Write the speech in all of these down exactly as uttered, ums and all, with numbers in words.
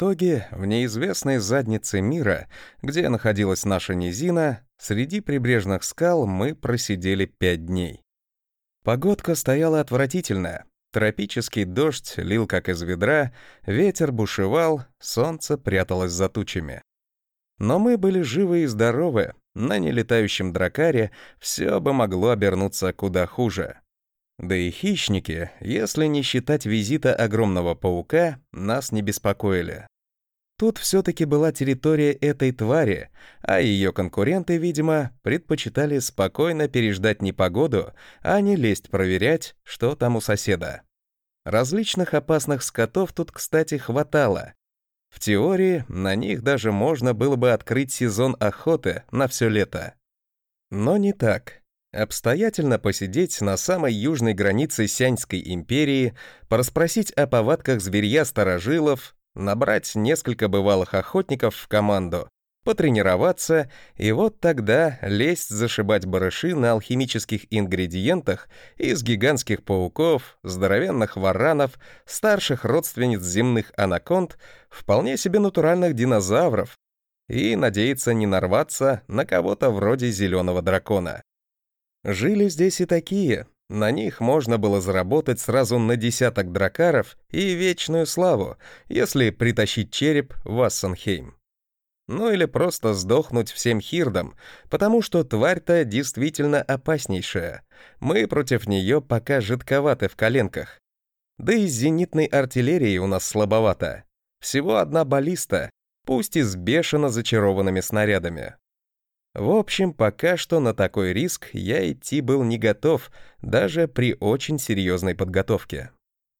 итоге в неизвестной заднице мира, где находилась наша низина, среди прибрежных скал мы просидели пять дней. Погодка стояла отвратительная. Тропический дождь лил как из ведра, ветер бушевал, солнце пряталось за тучами. Но мы были живы и здоровы, на нелетающем дракаре все бы могло обернуться куда хуже. Да и хищники, если не считать визита огромного паука, нас не беспокоили. Тут все-таки была территория этой твари, а ее конкуренты, видимо, предпочитали спокойно переждать непогоду, а не лезть проверять, что там у соседа. Различных опасных скотов тут, кстати, хватало. В теории, на них даже можно было бы открыть сезон охоты на все лето. Но не так. Обстоятельно посидеть на самой южной границе Сяньской империи, порасспросить о повадках зверья-старожилов, набрать несколько бывалых охотников в команду, потренироваться, и вот тогда лезть зашибать барыши на алхимических ингредиентах из гигантских пауков, здоровенных варанов, старших родственниц земных анаконд, вполне себе натуральных динозавров, и надеяться не нарваться на кого-то вроде зеленого дракона. Жили здесь и такие. На них можно было заработать сразу на десяток дракаров и вечную славу, если притащить череп в Ассенхейм. Ну или просто сдохнуть всем хирдам, потому что тварь-то действительно опаснейшая. Мы против нее пока жидковаты в коленках. Да и с зенитной артиллерией у нас слабовато. Всего одна баллиста, пусть и с бешено зачарованными снарядами. В общем, пока что на такой риск я идти был не готов, даже при очень серьезной подготовке.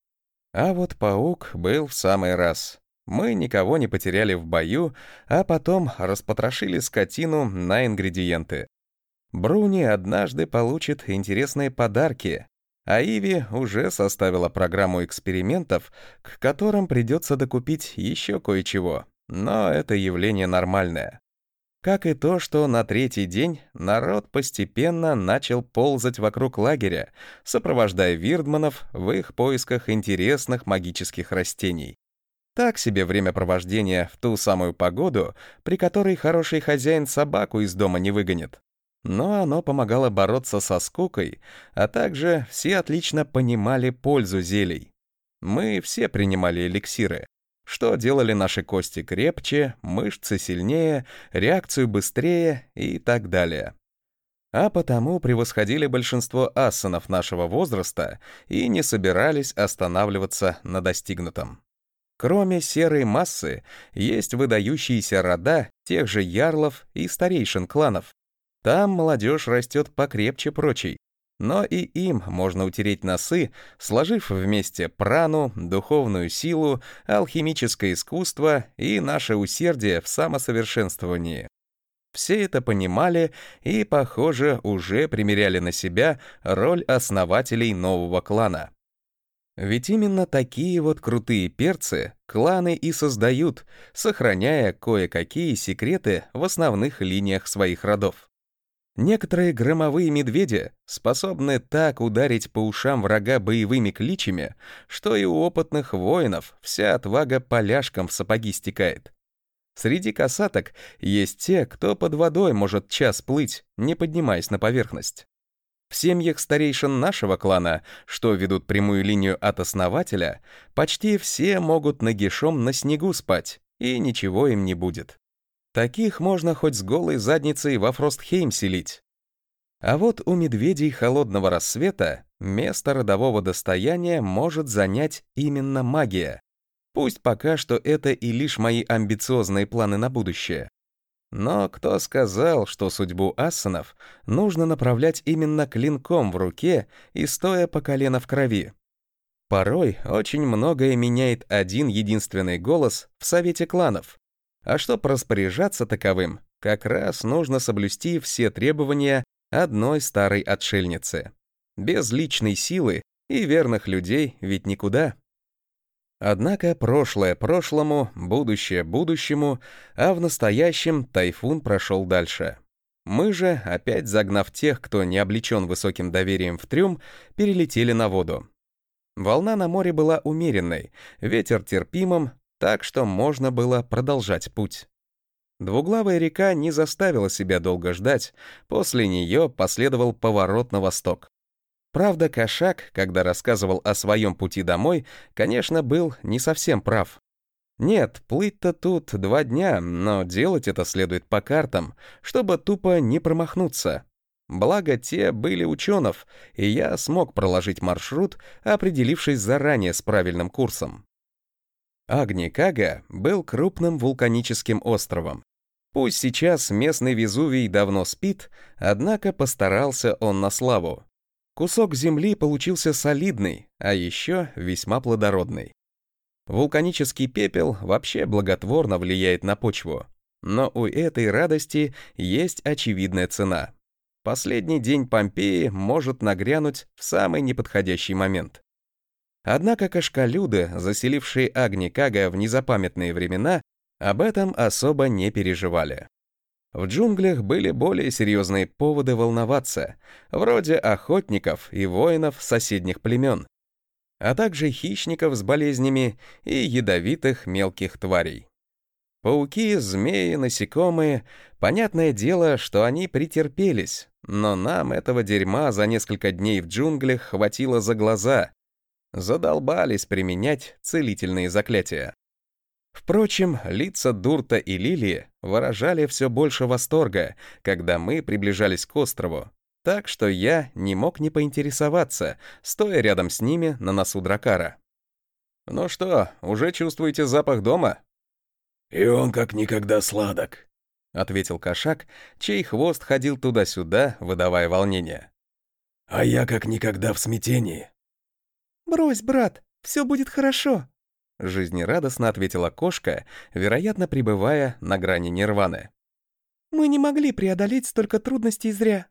А вот паук был в самый раз. Мы никого не потеряли в бою, а потом распотрошили скотину на ингредиенты. Бруни однажды получит интересные подарки, а Иви уже составила программу экспериментов, к которым придется докупить еще кое-чего, но это явление нормальное. Как и то, что на третий день народ постепенно начал ползать вокруг лагеря, сопровождая вирдманов в их поисках интересных магических растений. Так себе времяпровождение в ту самую погоду, при которой хороший хозяин собаку из дома не выгонит. Но оно помогало бороться со скукой, а также все отлично понимали пользу зелий. Мы все принимали эликсиры, что делали наши кости крепче, мышцы сильнее, реакцию быстрее и так далее. А потому превосходили большинство ассанов нашего возраста и не собирались останавливаться на достигнутом. Кроме серой массы, есть выдающиеся рода тех же ярлов и старейшин кланов. Там молодежь растет покрепче прочей, но и им можно утереть носы, сложив вместе прану, духовную силу, алхимическое искусство и наше усердие в самосовершенствовании. Все это понимали и, похоже, уже примеряли на себя роль основателей нового клана. Ведь именно такие вот крутые перцы кланы и создают, сохраняя кое-какие секреты в основных линиях своих родов. Некоторые громовые медведи способны так ударить по ушам врага боевыми кличами, что и у опытных воинов вся отвага поляшком в сапоги стекает. Среди косаток есть те, кто под водой может час плыть, не поднимаясь на поверхность. В семьях старейшин нашего клана, что ведут прямую линию от основателя, почти все могут нагишом на снегу спать, и ничего им не будет. Таких можно хоть с голой задницей во Фростхейм селить. А вот у медведей холодного рассвета место родового достояния может занять именно магия. Пусть пока что это и лишь мои амбициозные планы на будущее. Но кто сказал, что судьбу ассанов нужно направлять именно клинком в руке и стоя по колено в крови? Порой очень многое меняет один единственный голос в совете кланов. А чтоб распоряжаться таковым, как раз нужно соблюсти все требования одной старой отшельницы. Без личной силы и верных людей ведь никуда. Однако прошлое прошлому, будущее будущему, а в настоящем тайфун прошел дальше. Мы же, опять загнав тех, кто не облечен высоким доверием в трюм, перелетели на воду. Волна на море была умеренной, ветер терпимым, так что можно было продолжать путь. Двуглавая река не заставила себя долго ждать, после нее последовал поворот на восток. Правда, Кошак, когда рассказывал о своем пути домой, конечно, был не совсем прав. Нет, плыть-то тут два дня, но делать это следует по картам, чтобы тупо не промахнуться. Благо, те были ученых, и я смог проложить маршрут, определившись заранее с правильным курсом. Агни-Кага был крупным вулканическим островом. Пусть сейчас местный Везувий давно спит, однако постарался он на славу. Кусок земли получился солидный, а еще весьма плодородный. Вулканический пепел вообще благотворно влияет на почву. Но у этой радости есть очевидная цена. Последний день Помпеи может нагрянуть в самый неподходящий момент. Однако кашкалюды, заселившие Агни-Кага в незапамятные времена, об этом особо не переживали. В джунглях были более серьезные поводы волноваться, вроде охотников и воинов соседних племен, а также хищников с болезнями и ядовитых мелких тварей. Пауки, змеи, насекомые — понятное дело, что они претерпелись, но нам этого дерьма за несколько дней в джунглях хватило за глаза. Задолбались применять целительные заклятия. Впрочем, лица Дурта и Лилии выражали все больше восторга, когда мы приближались к острову, так что я не мог не поинтересоваться, стоя рядом с ними на носу дракара. «Ну что, уже чувствуете запах дома?» «И он как никогда сладок», — ответил Кошак, чей хвост ходил туда-сюда, выдавая волнение. «А я как никогда в смятении». «Брось, брат, все будет хорошо», — жизнерадостно ответила кошка, вероятно, пребывая на грани нирваны. «Мы не могли преодолеть столько трудностей зря».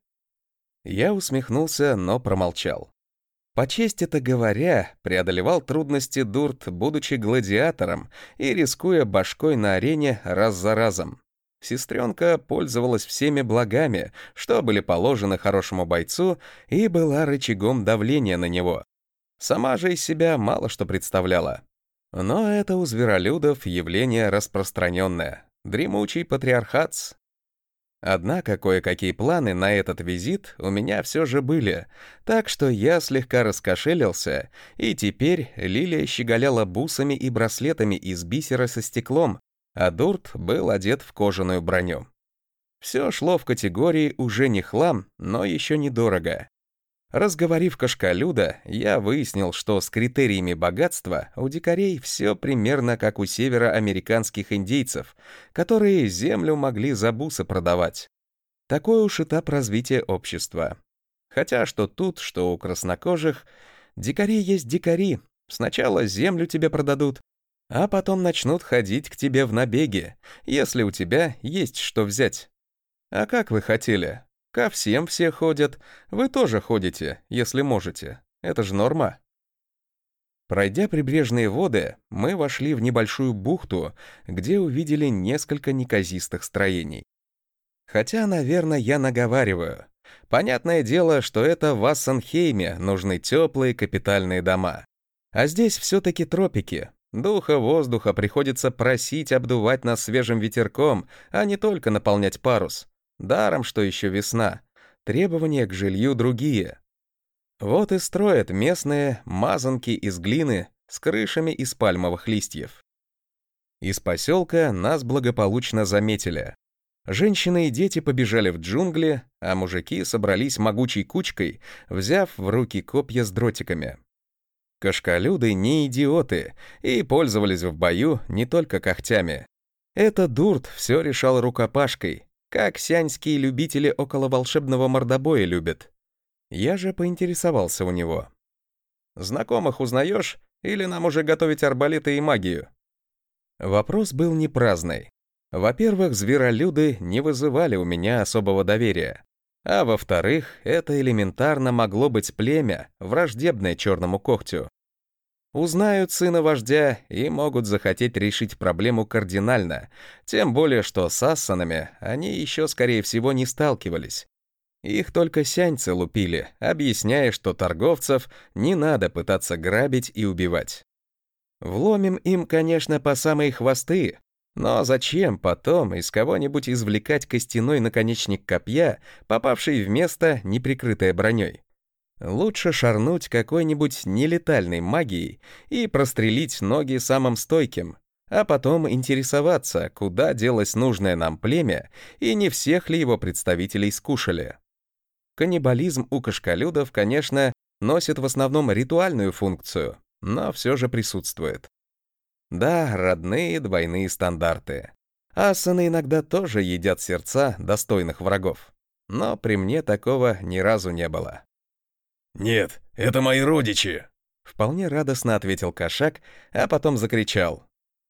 Я усмехнулся, но промолчал. По чести-то говоря, преодолевал трудности Дурт, будучи гладиатором и рискуя башкой на арене раз за разом. Сестренка пользовалась всеми благами, что были положены хорошему бойцу, и была рычагом давления на него. Сама же из себя мало что представляла. Но это у зверолюдов явление распространенное. Дремучий патриархат. Однако кое-какие планы на этот визит у меня все же были, так что я слегка раскошелился, и теперь Лилия щеголяла бусами и браслетами из бисера со стеклом, а Дурт был одет в кожаную броню. Все шло в категории уже не хлам, но еще недорого. Разговорив кашкалюда, я выяснил, что с критериями богатства у дикарей все примерно как у североамериканских индейцев, которые землю могли за бусы продавать. Такой уж этап развития общества. Хотя что тут, что у краснокожих, дикари есть дикари. Сначала землю тебе продадут, а потом начнут ходить к тебе в набеги, если у тебя есть что взять. А как вы хотели? Ко всем все ходят, вы тоже ходите, если можете. Это же норма. Пройдя прибрежные воды, мы вошли в небольшую бухту, где увидели несколько неказистых строений. Хотя, наверное, я наговариваю. Понятное дело, что это в Ассенхейме нужны теплые капитальные дома. А здесь все-таки тропики. Духа воздуха приходится просить обдувать нас свежим ветерком, а не только наполнять парус. Даром, что еще весна. Требования к жилью другие. Вот и строят местные мазанки из глины с крышами из пальмовых листьев. Из поселка нас благополучно заметили. Женщины и дети побежали в джунгли, а мужики собрались могучей кучкой, взяв в руки копья с дротиками. Кашкалюды не идиоты и пользовались в бою не только когтями. Это Дурт все решал рукопашкой, как сяньские любители около волшебного мордобоя любят. Я же поинтересовался у него. «Знакомых узнаешь, или нам уже готовить арбалеты и магию?» Вопрос был не праздный. Во-первых, зверолюды не вызывали у меня особого доверия. А во-вторых, это элементарно могло быть племя, враждебное черному когтю. Узнают сына вождя и могут захотеть решить проблему кардинально, тем более что с ассанами они еще, скорее всего, не сталкивались. Их только сяньцы лупили, объясняя, что торговцев не надо пытаться грабить и убивать. Вломим им, конечно, по самые хвосты, но зачем потом из кого-нибудь извлекать костяной наконечник копья, попавший в место, не прикрытое броней? Лучше шарнуть какой-нибудь нелетальной магией и прострелить ноги самым стойким, а потом интересоваться, куда делось нужное нам племя и не всех ли его представителей скушали. Каннибализм у кашкалюдов, конечно, носит в основном ритуальную функцию, но все же присутствует. Да, родные двойные стандарты. Асаны иногда тоже едят сердца достойных врагов, но при мне такого ни разу не было. «Нет, это мои родичи!» Вполне радостно ответил кошак, а потом закричал.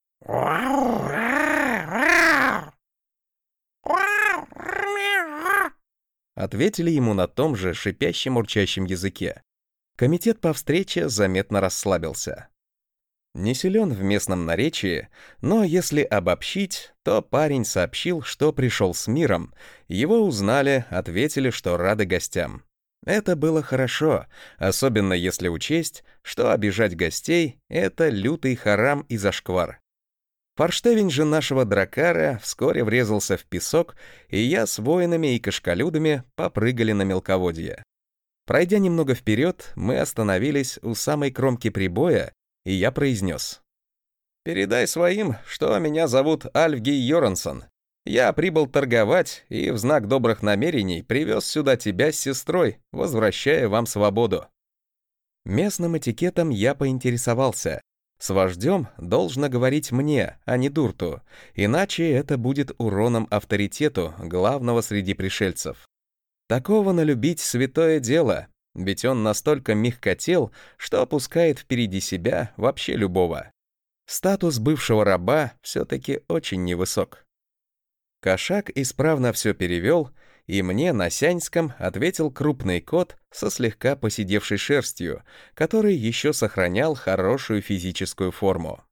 Ответили ему на том же шипящем урчащем языке. Комитет по встрече заметно расслабился. Не силен в местном наречии, но если обобщить, то парень сообщил, что пришел с миром, его узнали, ответили, что рады гостям. Это было хорошо, особенно если учесть, что обижать гостей — это лютый харам и зашквар. Форштевень же нашего дракара вскоре врезался в песок, и я с воинами и кашкалюдами попрыгали на мелководье. Пройдя немного вперед, мы остановились у самой кромки прибоя, и я произнес. «Передай своим, что меня зовут Альфги Йорансон. Я прибыл торговать и в знак добрых намерений привез сюда тебя с сестрой, возвращая вам свободу». Местным этикетом я поинтересовался. С вождем должно говорить мне, а не Дурту, иначе это будет уроном авторитету главного среди пришельцев. Такого налюбить святое дело, ведь он настолько мягкотел, что опускает впереди себя вообще любого. Статус бывшего раба все-таки очень невысок. Кошак исправно все перевел, и мне на сяньском ответил крупный кот со слегка поседевшей шерстью, который еще сохранял хорошую физическую форму.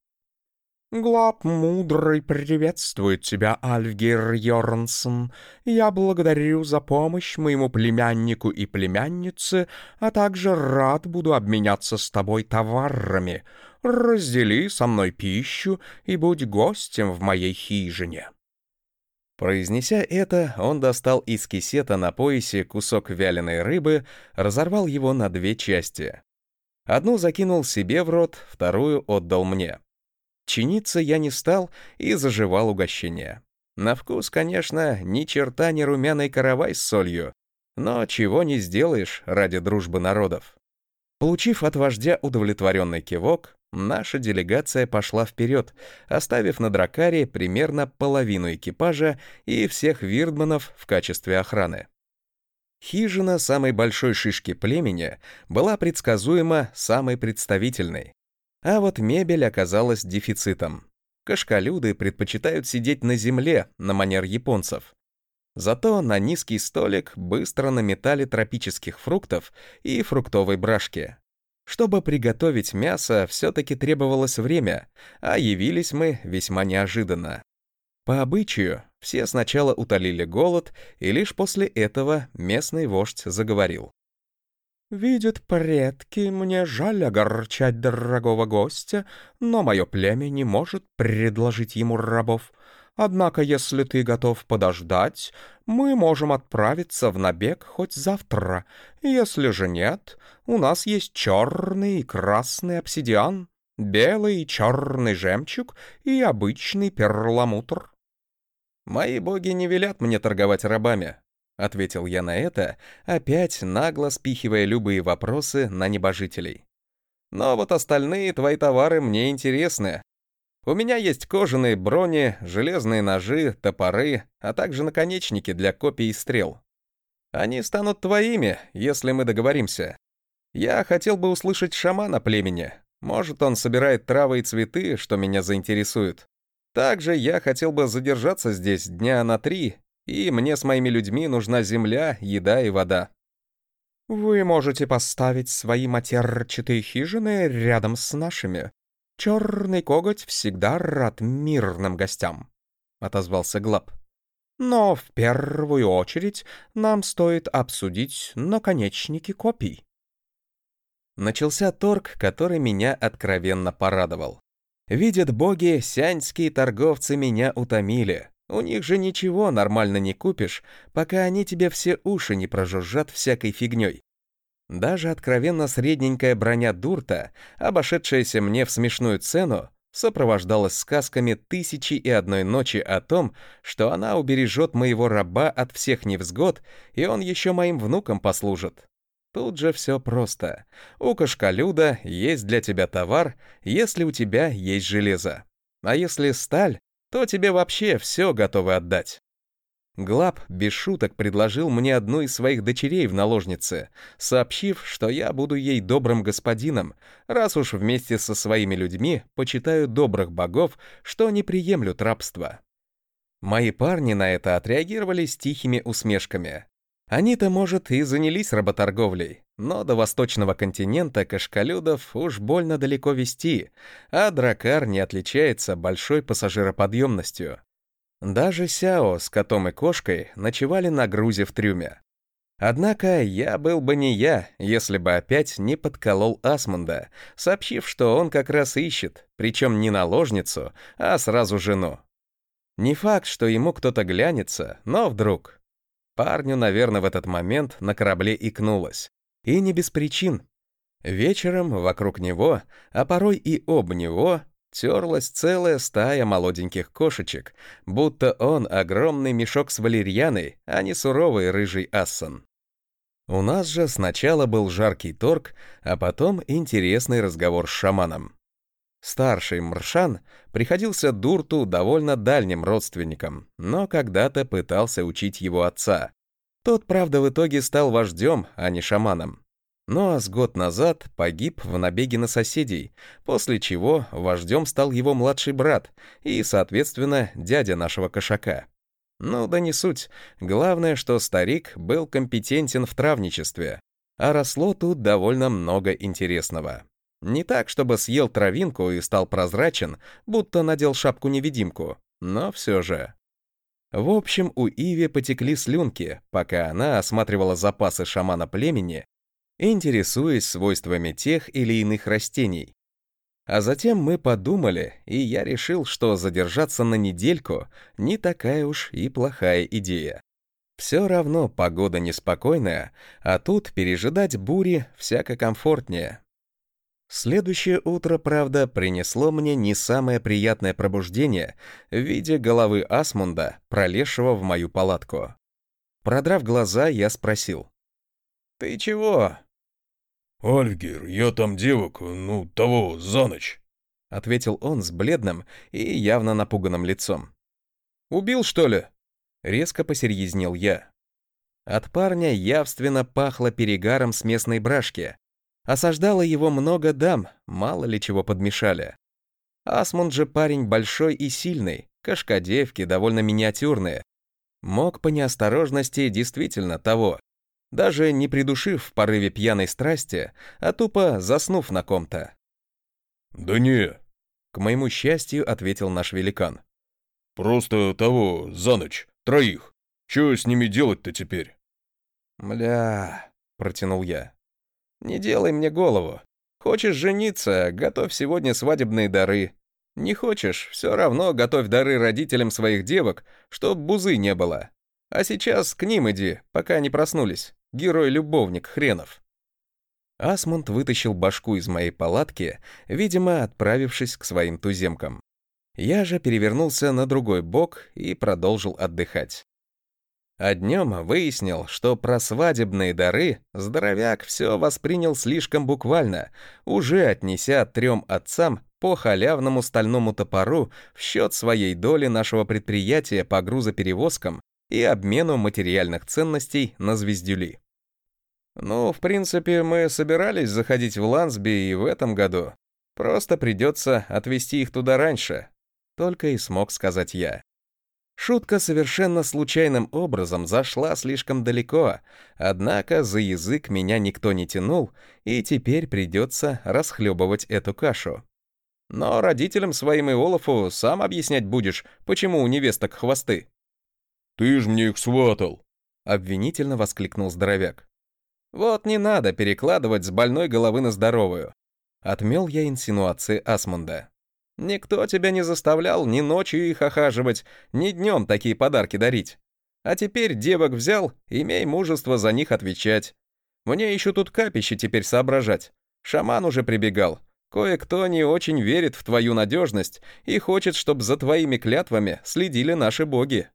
«Глаб Мудрый приветствует тебя, Альфгир Йорнсон. Я благодарю за помощь моему племяннику и племяннице, а также рад буду обменяться с тобой товарами. Раздели со мной пищу и будь гостем в моей хижине». Произнеся это, он достал из кисета на поясе кусок вяленой рыбы, разорвал его на две части. Одну закинул себе в рот, вторую отдал мне. Чиниться я не стал и заживал угощение. На вкус, конечно, ни черта не румяный каравай с солью, но чего не сделаешь ради дружбы народов. Получив от вождя удовлетворенный кивок, наша делегация пошла вперед, оставив на дракаре примерно половину экипажа и всех вирдманов в качестве охраны. Хижина самой большой шишки племени была предсказуемо самой представительной. А вот мебель оказалась дефицитом. Кашкалюды предпочитают сидеть на земле, на манер японцев. Зато на низкий столик быстро наметали тропических фруктов и фруктовой брашки. Чтобы приготовить мясо, все-таки требовалось время, а явились мы весьма неожиданно. По обычаю, все сначала утолили голод, и лишь после этого местный вождь заговорил. «Видят предки, мне жаль огорчать дорогого гостя, но мое племя не может предложить ему рабов. Однако, если ты готов подождать, мы можем отправиться в набег хоть завтра. Если же нет, у нас есть черный и красный обсидиан, белый и черный жемчуг и обычный перламутр». «Мои боги не велят мне торговать рабами», — ответил я на это, опять нагло спихивая любые вопросы на небожителей. «Но вот остальные твои товары мне интересны. У меня есть кожаные брони, железные ножи, топоры, а также наконечники для копий и стрел. Они станут твоими, если мы договоримся. Я хотел бы услышать шамана племени. Может, он собирает травы и цветы, что меня заинтересует. Также я хотел бы задержаться здесь дня на три, и мне с моими людьми нужна земля, еда и вода». «Вы можете поставить свои матерчатые хижины рядом с нашими. Черный коготь всегда рад мирным гостям», — отозвался Глаб. «Но в первую очередь нам стоит обсудить наконечники копий». Начался торг, который меня откровенно порадовал. Видят боги, сяньские торговцы меня утомили. У них же ничего нормально не купишь, пока они тебе все уши не прожужжат всякой фигней. Даже откровенно средненькая броня Дурта, обошедшаяся мне в смешную цену, сопровождалась сказками «Тысячи и одной ночи» о том, что она убережет моего раба от всех невзгод, и он еще моим внукам послужит. Тут же все просто. У кошколюда есть для тебя товар, если у тебя есть железо. А если сталь, то тебе вообще все готовы отдать. Глаб без шуток предложил мне одну из своих дочерей в наложнице, сообщив, что я буду ей добрым господином, раз уж вместе со своими людьми почитаю добрых богов, что не приемлют рабство. Мои парни на это отреагировали с тихими усмешками. Они-то, может, и занялись работорговлей, но до восточного континента кошколюдов уж больно далеко везти, а дракар не отличается большой пассажироподъемностью. Даже Сяо с котом и кошкой ночевали на грузе в трюме. Однако я был бы не я, если бы опять не подколол Асмунда, сообщив, что он как раз ищет, причем не наложницу, а сразу жену. Не факт, что ему кто-то глянется, но вдруг. Парню, наверное, в этот момент на корабле икнулось. И не без причин. Вечером вокруг него, а порой и об него, терлась целая стая молоденьких кошечек, будто он огромный мешок с валерьяной, а не суровый рыжий ассан. У нас же сначала был жаркий торг, а потом интересный разговор с шаманом. Старший Мршан приходился Дурту довольно дальним родственником, но когда-то пытался учить его отца. Тот, правда, в итоге стал вождем, а не шаманом. Ну а с год назад погиб в набеге на соседей, после чего вождем стал его младший брат и, соответственно, дядя нашего кошака. Ну да не суть, главное, что старик был компетентен в травничестве, а росло тут довольно много интересного. Не так, чтобы съел травинку и стал прозрачен, будто надел шапку-невидимку, но все же. В общем, у Иви потекли слюнки, пока она осматривала запасы шамана племени, интересуясь свойствами тех или иных растений. А затем мы подумали, и я решил, что задержаться на недельку не такая уж и плохая идея. Все равно погода неспокойная, а тут пережидать бури всяко комфортнее. Следующее утро, правда, принесло мне не самое приятное пробуждение в виде головы Асмунда, пролезшего в мою палатку. Продрав глаза, я спросил: «Ты чего?» «Альфгер, я там девок, ну, того, за ночь», — ответил он с бледным и явно напуганным лицом. «Убил, что ли?» — резко посерьезнел я. От парня явственно пахло перегаром с местной брашки. Осаждало его много дам, мало ли чего подмешали. Асмунд же парень большой и сильный, кошкодевки довольно миниатюрные. Мог по неосторожности действительно того, даже не придушив в порыве пьяной страсти, а тупо заснув на ком-то. «Да не», — к моему счастью ответил наш великан. «Просто того, за ночь, троих. Чё с ними делать-то теперь?» «Мля», — протянул я. «Не делай мне голову. Хочешь жениться — готовь сегодня свадебные дары. Не хочешь — все равно готовь дары родителям своих девок, чтоб бузы не было. А сейчас к ним иди, пока не проснулись. Герой-любовник хренов». Асмунд вытащил башку из моей палатки, видимо, отправившись к своим туземкам. Я же перевернулся на другой бок и продолжил отдыхать. А днем выяснил, что про свадебные дары здоровяк все воспринял слишком буквально, уже отнеся трем отцам по халявному стальному топору в счет своей доли нашего предприятия по грузоперевозкам и обмену материальных ценностей на звездюли. Ну, в принципе, мы собирались заходить в Лансби и в этом году. Просто придется отвезти их туда раньше. Только и смог сказать я. Шутка совершенно случайным образом зашла слишком далеко, однако за язык меня никто не тянул, и теперь придется расхлебывать эту кашу. Но родителям своим и Олафу сам объяснять будешь, почему у невесток хвосты. «Ты ж мне их сватал!» — обвинительно воскликнул здоровяк. «Вот не надо перекладывать с больной головы на здоровую», — отмел я инсинуации Асмунда. Никто тебя не заставлял ни ночью их охаживать, ни днем такие подарки дарить. А теперь девок взял, имей мужество за них отвечать. Мне еще тут капище теперь соображать. Шаман уже прибегал. Кое-кто не очень верит в твою надежность и хочет, чтобы за твоими клятвами следили наши боги.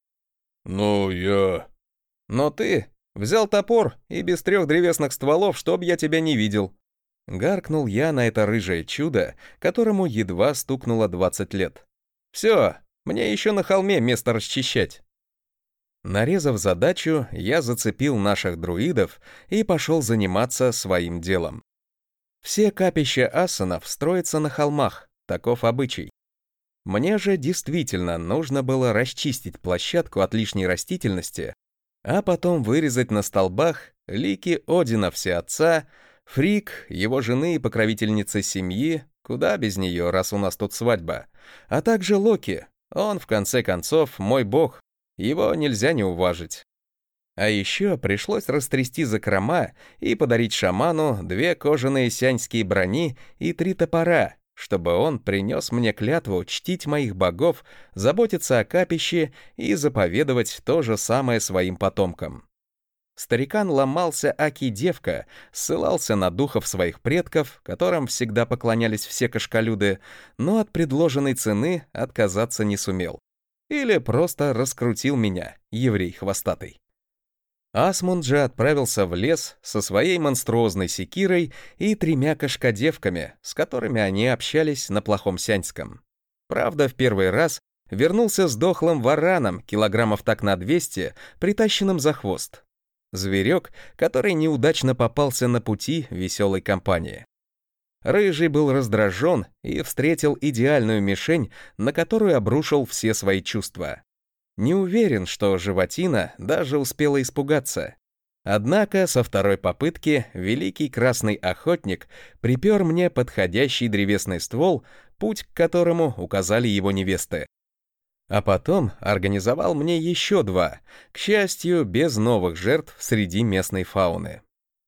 Ну, я... Но ты взял топор и без трех древесных стволов, чтоб я тебя не видел. Гаркнул я на это рыжее чудо, которому едва стукнуло двадцать лет. Все, мне еще на холме место расчищать. Нарезав задачу, я зацепил наших друидов и пошел заниматься своим делом. Все капища ассанов строятся на холмах, таков обычай. Мне же действительно нужно было расчистить площадку от лишней растительности, а потом вырезать на столбах лики Одина Всеотца, Фрик, его жены и покровительницы семьи, куда без нее, раз у нас тут свадьба, а также Локи, он, в конце концов, мой бог, его нельзя не уважить. А еще пришлось растрясти закрома и подарить шаману две кожаные сяньские брони и три топора, чтобы он принес мне клятву чтить моих богов, заботиться о капище и заповедовать то же самое своим потомкам. Старикан ломался аки-девка, ссылался на духов своих предков, которым всегда поклонялись все кашкалюды, но от предложенной цены отказаться не сумел. Или просто раскрутил меня, еврей хвостатый. Асмунд же отправился в лес со своей монструозной секирой и тремя кашкадевками, с которыми они общались на плохом сяньском. Правда, в первый раз вернулся с дохлым вараном, килограммов так на двести, притащенным за хвост. Зверек, который неудачно попался на пути веселой компании. Рыжий был раздражен и встретил идеальную мишень, на которую обрушил все свои чувства. Не уверен, что животина даже успела испугаться. Однако со второй попытки великий красный охотник припер мне подходящий древесный ствол, путь к которому указали его невесты. А потом организовал мне еще два, к счастью, без новых жертв среди местной фауны.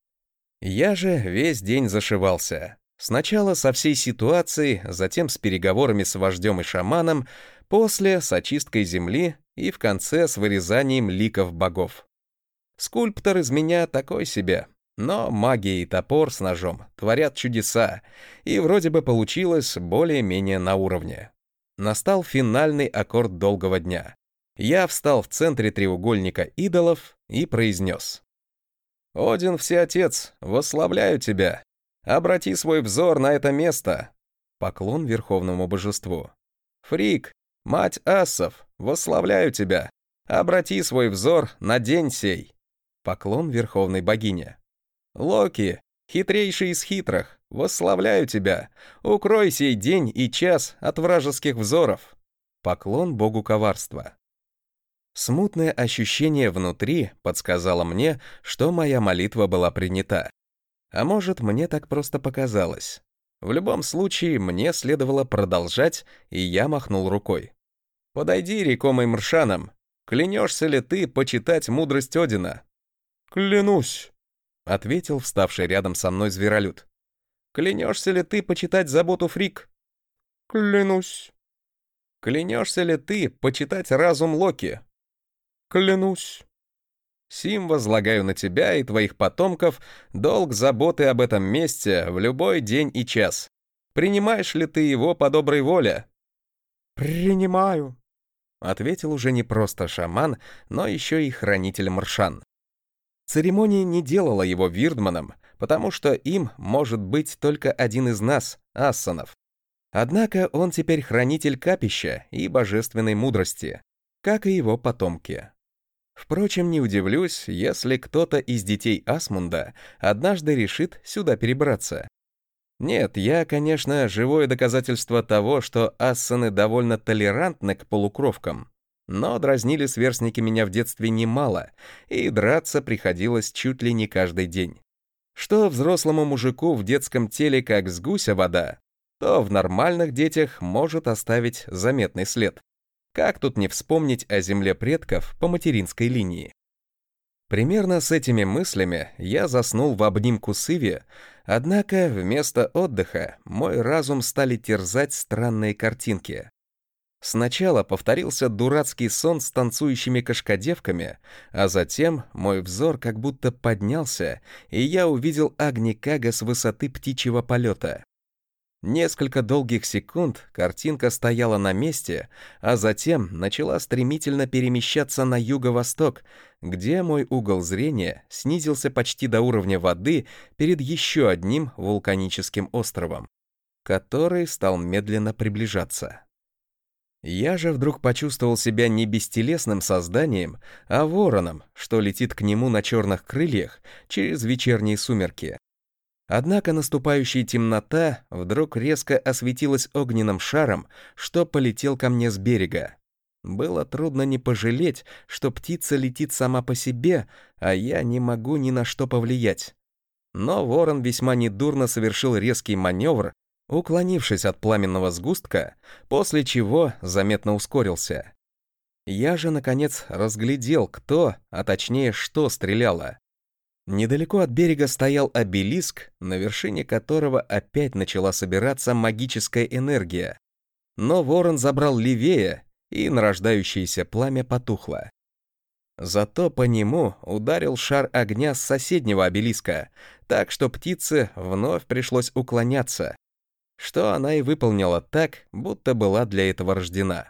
Я же весь день зашивался. Сначала со всей ситуацией, затем с переговорами с вождем и шаманом, после с очисткой земли и в конце с вырезанием ликов богов. Скульптор из меня такой себе, но магия и топор с ножом творят чудеса, и вроде бы получилось более-менее на уровне. Настал финальный аккорд долгого дня. Я встал в центре треугольника идолов и произнес: «Один Всеотец, восславляю тебя! Обрати свой взор на это место!» Поклон верховному божеству. «Фрик, мать ассов, восславляю тебя! Обрати свой взор на день сей!» Поклон верховной богине. «Локи, хитрейший из хитрых, восславляю тебя! Укрой сей день и час от вражеских взоров!» Поклон богу коварства. Смутное ощущение внутри подсказало мне, что моя молитва была принята. А может, мне так просто показалось. В любом случае, мне следовало продолжать, и я махнул рукой. «Подойди, рекомой Мршаном. Клянешься ли ты почитать мудрость Одина?» «Клянусь», — ответил вставший рядом со мной зверолюд. «Клянешься ли ты почитать заботу Фрик?» «Клянусь». «Клянешься ли ты почитать разум Локи?» «Клянусь». «Сим возлагаю на тебя и твоих потомков долг заботы об этом месте в любой день и час. Принимаешь ли ты его по доброй воле?» «Принимаю», — ответил уже не просто шаман, но еще и хранитель Мршан. Церемония не делала его вирдманом, потому что им может быть только один из нас, ассанов. Однако он теперь хранитель капища и божественной мудрости, как и его потомки. Впрочем, не удивлюсь, если кто-то из детей Асмунда однажды решит сюда перебраться. Нет, я, конечно, живое доказательство того, что ассаны довольно толерантны к полукровкам, но дразнили сверстники меня в детстве немало, и драться приходилось чуть ли не каждый день. Что взрослому мужику в детском теле как с гуся вода, то в нормальных детях может оставить заметный след. Как тут не вспомнить о земле предков по материнской линии? Примерно с этими мыслями я заснул в обнимку с Иви, Однако вместо отдыха мой разум стали терзать странные картинки. Сначала повторился дурацкий сон с танцующими кошкодевками, а затем мой взор как будто поднялся, и я увидел Агни Кага с высоты птичьего полета. Несколько долгих секунд картинка стояла на месте, а затем начала стремительно перемещаться на юго-восток, где мой угол зрения снизился почти до уровня воды перед еще одним вулканическим островом, который стал медленно приближаться. Я же вдруг почувствовал себя не бестелесным созданием, а вороном, что летит к нему на черных крыльях через вечерние сумерки. Однако наступающая темнота вдруг резко осветилась огненным шаром, что полетел ко мне с берега. Было трудно не пожалеть, что птица летит сама по себе, а я не могу ни на что повлиять. Но ворон весьма недурно совершил резкий маневр, уклонившись от пламенного сгустка, после чего заметно ускорился. Я же, наконец, разглядел, кто, а точнее, что стреляло. Недалеко от берега стоял обелиск, на вершине которого опять начала собираться магическая энергия. Но ворон забрал левее, и нарождающееся пламя потухло. Зато по нему ударил шар огня с соседнего обелиска, так что птице вновь пришлось уклоняться, что она и выполнила так, будто была для этого рождена.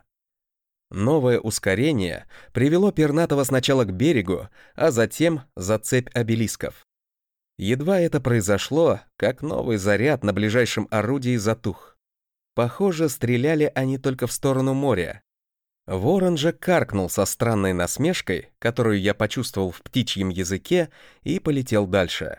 Новое ускорение привело пернатого сначала к берегу, а затем за цепь обелисков. Едва это произошло, как новый заряд на ближайшем орудии затух. Похоже, стреляли они только в сторону моря. Ворон же каркнул со странной насмешкой, которую я почувствовал в птичьем языке, и полетел дальше.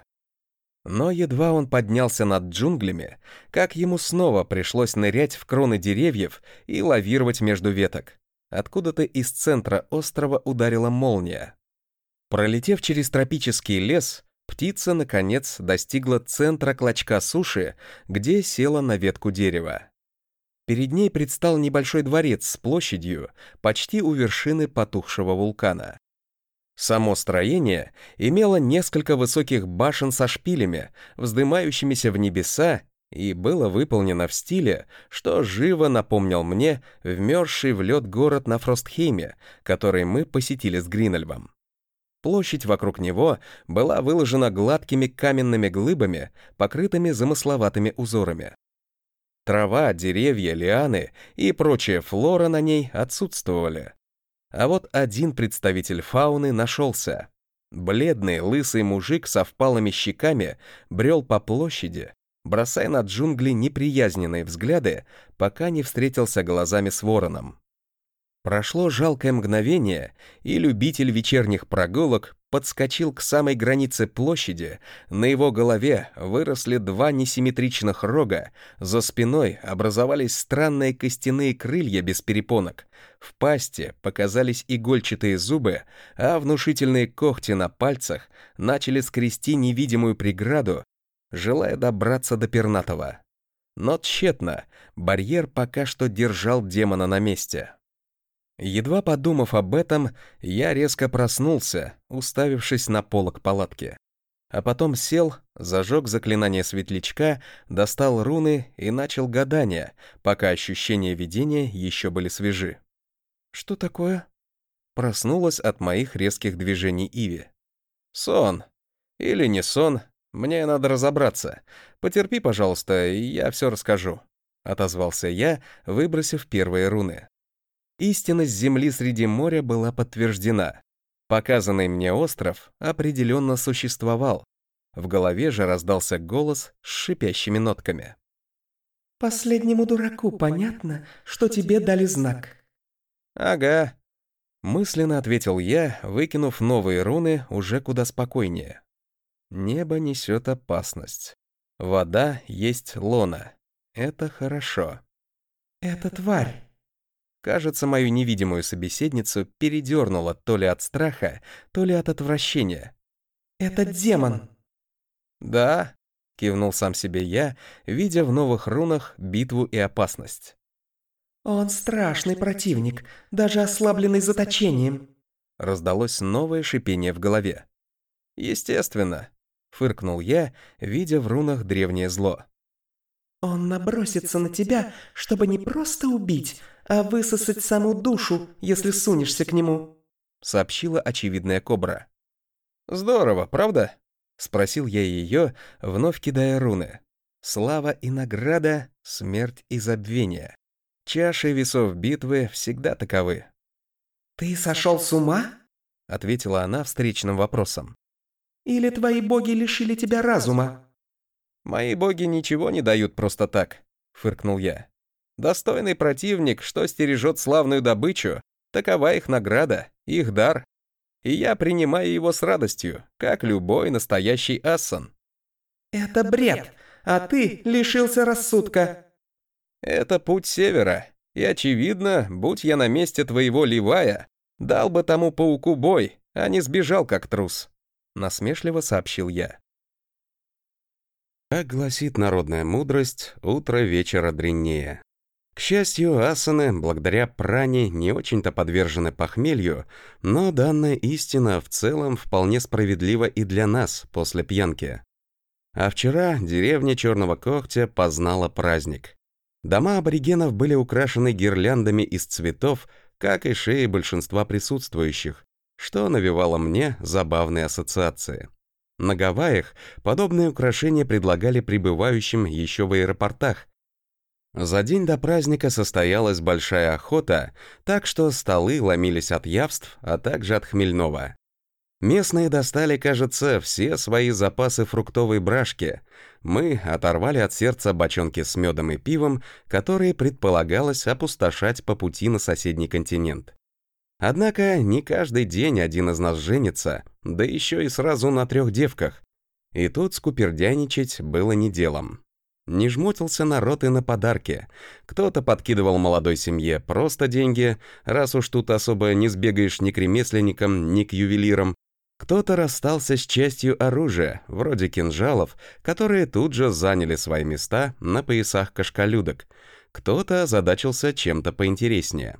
Но едва он поднялся над джунглями, как ему снова пришлось нырять в кроны деревьев и лавировать между веток. Откуда-то из центра острова ударила молния. Пролетев через тропический лес, птица, наконец, достигла центра клочка суши, где села на ветку дерева. Перед ней предстал небольшой дворец с площадью, почти у вершины потухшего вулкана. Само строение имело несколько высоких башен со шпилями, вздымающимися в небеса, и было выполнено в стиле, что живо напомнил мне вмерзший в лед город на Фростхейме, который мы посетили с Гринельвом. Площадь вокруг него была выложена гладкими каменными глыбами, покрытыми замысловатыми узорами. Трава, деревья, лианы и прочая флора на ней отсутствовали. А вот один представитель фауны нашелся. Бледный, лысый мужик со впалыми щеками брел по площади, бросая на джунгли неприязненные взгляды, пока не встретился глазами с вороном. Прошло жалкое мгновение, и любитель вечерних прогулок подскочил к самой границе площади, на его голове выросли два несимметричных рога, за спиной образовались странные костяные крылья без перепонок, в пасти показались игольчатые зубы, а внушительные когти на пальцах начали скрести невидимую преграду, желая добраться до пернатого. Но тщетно, барьер пока что держал демона на месте. Едва подумав об этом, я резко проснулся, уставившись на полог палатки. А потом сел, зажег заклинание светлячка, достал руны и начал гадание, пока ощущения видения еще были свежи. «Что такое?» Проснулась от моих резких движений Иви. «Сон. Или не сон. Мне надо разобраться. Потерпи, пожалуйста, и я все расскажу», — отозвался я, выбросив первые руны. Истинность земли среди моря была подтверждена. Показанный мне остров определенно существовал. В голове же раздался голос с шипящими нотками. «Последнему дураку понятно, что тебе дали знак». «Ага», — мысленно ответил я, выкинув новые руны уже куда спокойнее. Небо несет опасность. Вода есть лона. Это хорошо. «Это тварь». Кажется, мою невидимую собеседницу передернуло то ли от страха, то ли от отвращения. «Это демон». «Да», — кивнул сам себе я, видя в новых рунах битву и опасность. «Он страшный противник, даже ослабленный заточением». Раздалось новое шипение в голове. «Естественно». фыркнул я, видя в рунах древнее зло. Он набросится на тебя, чтобы не просто убить, а высосать саму душу, если сунешься к нему», — сообщила очевидная кобра. «Здорово, правда?» — спросил я ее, вновь кидая руны. «Слава и награда, смерть и забвение. Чаши весов битвы всегда таковы». «Ты сошел с ума?» — ответила она встречным вопросом. «Или твои боги лишили тебя разума?» «Мои боги ничего не дают просто так», — фыркнул я. «Достойный противник, что стережет славную добычу, такова их награда, их дар. И я принимаю его с радостью, как любой настоящий ассан». «Это бред, а ты лишился рассудка». «Это путь севера, и, очевидно, будь я на месте твоего Ливая, дал бы тому пауку бой, а не сбежал как трус», — насмешливо сообщил я. Как гласит народная мудрость, утро вечера дреннее. К счастью, асаны, благодаря пране, не очень-то подвержены похмелью, но данная истина в целом вполне справедлива и для нас после пьянки. А вчера деревня Черного Когтя познала праздник. Дома аборигенов были украшены гирляндами из цветов, как и шеи большинства присутствующих, что навевало мне забавные ассоциации. На Гавайях подобные украшения предлагали прибывающим еще в аэропортах. За день до праздника состоялась большая охота, так что столы ломились от явств, а также от хмельного. Местные достали, кажется, все свои запасы фруктовой брашки. Мы оторвали от сердца бочонки с медом и пивом, которые предполагалось опустошать по пути на соседний континент. Однако не каждый день один из нас женится, да еще и сразу на трех девках. И тут скупердяничать было не делом. Не жмотился народ и на подарки. Кто-то подкидывал молодой семье просто деньги, раз уж тут особо не сбегаешь ни к ремесленникам, ни к ювелирам. Кто-то расстался с частью оружия, вроде кинжалов, которые тут же заняли свои места на поясах кашкалюдок. Кто-то озадачился чем-то поинтереснее.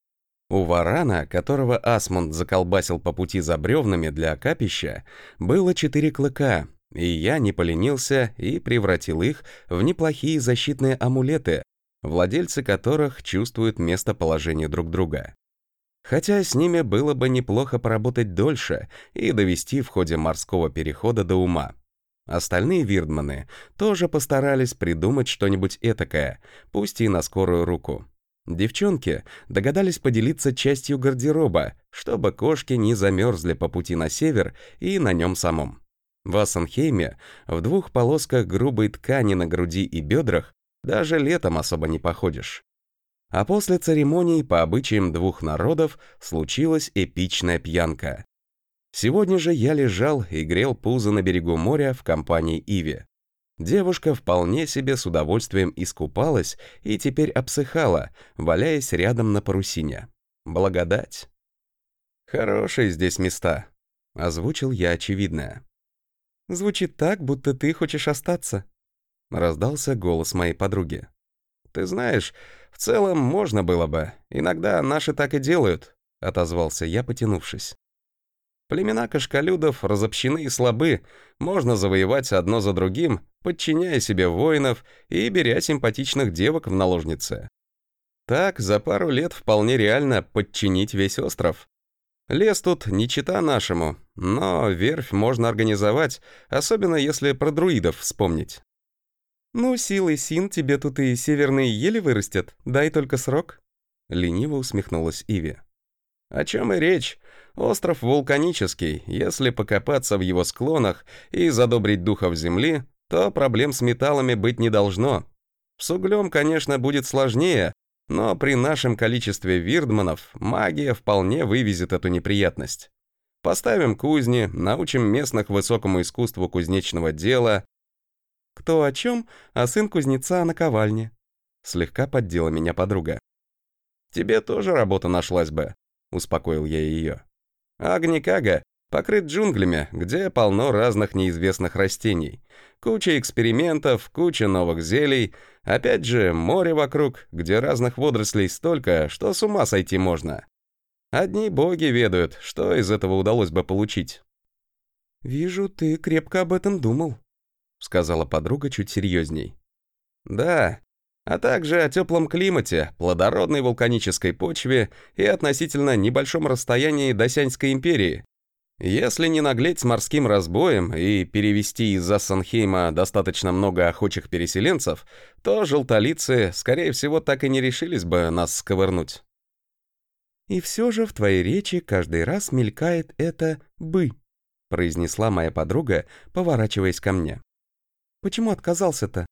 У варана, которого Асмунд заколбасил по пути за бревнами для капища, было четыре клыка, и я не поленился и превратил их в неплохие защитные амулеты, владельцы которых чувствуют местоположение друг друга. Хотя с ними было бы неплохо поработать дольше и довести в ходе морского перехода до ума. Остальные вирдманы тоже постарались придумать что-нибудь этакое, пусть и на скорую руку. Девчонки догадались поделиться частью гардероба, чтобы кошки не замерзли по пути на север и на нем самом. В Ассенхейме в двух полосках грубой ткани на груди и бедрах даже летом особо не походишь. А после церемонии по обычаям двух народов случилась эпичная пьянка. Сегодня же я лежал и грел пузо на берегу моря в компании Иви. Девушка вполне себе с удовольствием искупалась и теперь обсыхала, валяясь рядом на парусине. Благодать. «Хорошие здесь места», — озвучил я очевидное. «Звучит так, будто ты хочешь остаться», — раздался голос моей подруги. «Ты знаешь, в целом можно было бы. Иногда наши так и делают», — отозвался я, потянувшись. Племена кашкалюдов разобщены и слабы, можно завоевать одно за другим, подчиняя себе воинов и беря симпатичных девок в наложницы. Так, за пару лет вполне реально подчинить весь остров. Лес тут не чета нашему, но верфь можно организовать, особенно если про друидов вспомнить. «Ну, силой Син тебе тут и северные ели вырастет, дай только срок», — лениво усмехнулась Иви. «О чем и речь? Остров вулканический, если покопаться в его склонах и задобрить духов земли, то проблем с металлами быть не должно. С углем, конечно, будет сложнее, но при нашем количестве вирдманов магия вполне вывезет эту неприятность. Поставим кузни, научим местных высокому искусству кузнечного дела». «Кто о чем, а сын кузнеца о наковальне», — слегка поддела меня подруга. «Тебе тоже работа нашлась бы», — успокоил я ее. «Агникага покрыт джунглями, где полно разных неизвестных растений. Куча экспериментов, куча новых зелий. Опять же, море вокруг, где разных водорослей столько, что с ума сойти можно. Одни боги ведают, что из этого удалось бы получить». «Вижу, ты крепко об этом думал», — сказала подруга чуть серьезней. «Да, а также о теплом климате, плодородной вулканической почве и относительно небольшом расстоянии до Сяньской империи. Если не наглеть с морским разбоем и перевести из Ассанхейма достаточно много охочих переселенцев, то желтолицы, скорее всего, так и не решились бы нас сковырнуть». «И все же в твоей речи каждый раз мелькает это «бы», — произнесла моя подруга, поворачиваясь ко мне. «Почему отказался-то?»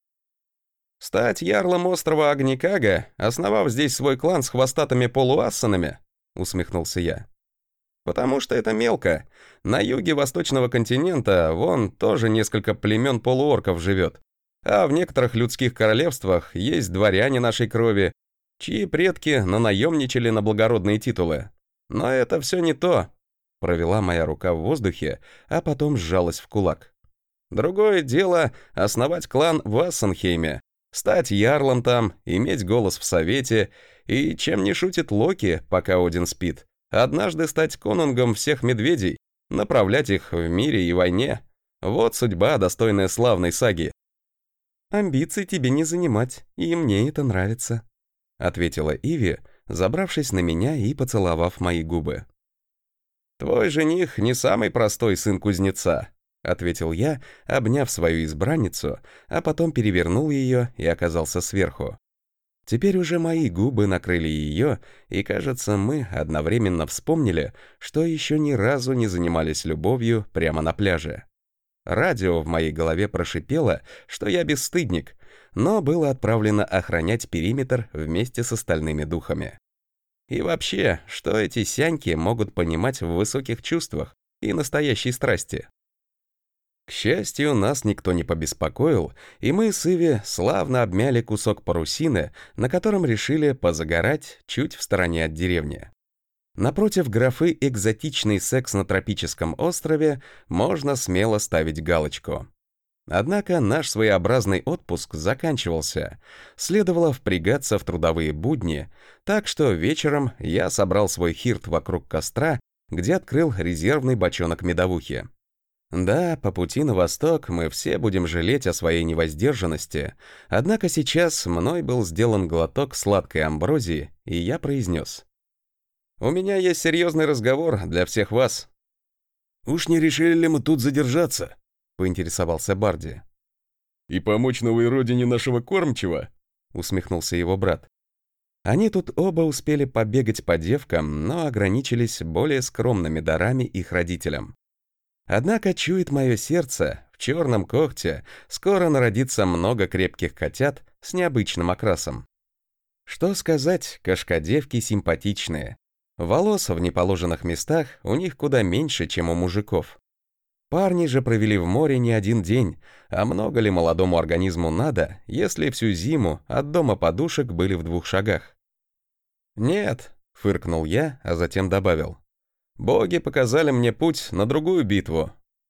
«Стать ярлом острова Агникага, основав здесь свой клан с хвостатыми полуассанами?» — усмехнулся я. «Потому что это мелко. На юге восточного континента вон тоже несколько племен полуорков живет. А в некоторых людских королевствах есть дворяне нашей крови, чьи предки нанаемничали на благородные титулы. Но это все не то». Провела моя рука в воздухе, а потом сжалась в кулак. «Другое дело — основать клан в Ассанхейме, стать ярлом там, иметь голос в совете и, чем не шутит Локи, пока Один спит, однажды стать конунгом всех медведей, направлять их в мире и войне. Вот судьба, достойная славной саги». «Амбиций тебе не занимать, и мне это нравится», — ответила Иви, забравшись на меня и поцеловав мои губы. «Твой жених не самый простой сын кузнеца», — ответил я, обняв свою избранницу, а потом перевернул ее и оказался сверху. Теперь уже мои губы накрыли ее, и, кажется, мы одновременно вспомнили, что еще ни разу не занимались любовью прямо на пляже. Радио в моей голове прошипело, что я бесстыдник, но было отправлено охранять периметр вместе с остальными духами. И вообще, что эти сяньки могут понимать в высоких чувствах и настоящей страсти? К счастью, нас никто не побеспокоил, и мы с Иви славно обмяли кусок парусины, на котором решили позагорать чуть в стороне от деревни. Напротив графы «Экзотичный секс на тропическом острове» можно смело ставить галочку. Однако наш своеобразный отпуск заканчивался, следовало впрягаться в трудовые будни, так что вечером я собрал свой хирт вокруг костра, где открыл резервный бочонок медовухи. Да, по пути на восток мы все будем жалеть о своей невоздержанности, однако сейчас мной был сделан глоток сладкой амброзии, и я произнес: «У меня есть серьезный разговор для всех вас». «Уж не решили ли мы тут задержаться?» — поинтересовался Барди. «И помочь новой родине нашего кормчего?» — усмехнулся его брат. Они тут оба успели побегать по девкам, но ограничились более скромными дарами их родителям. Однако, чует мое сердце, в черном когте скоро народится много крепких котят с необычным окрасом. Что сказать, кошкодевки симпатичные. Волос в неположенных местах у них куда меньше, чем у мужиков. Парни же провели в море не один день, а много ли молодому организму надо, если всю зиму от дома подушек были в двух шагах? «Нет», — фыркнул я, а затем добавил: «боги показали мне путь на другую битву».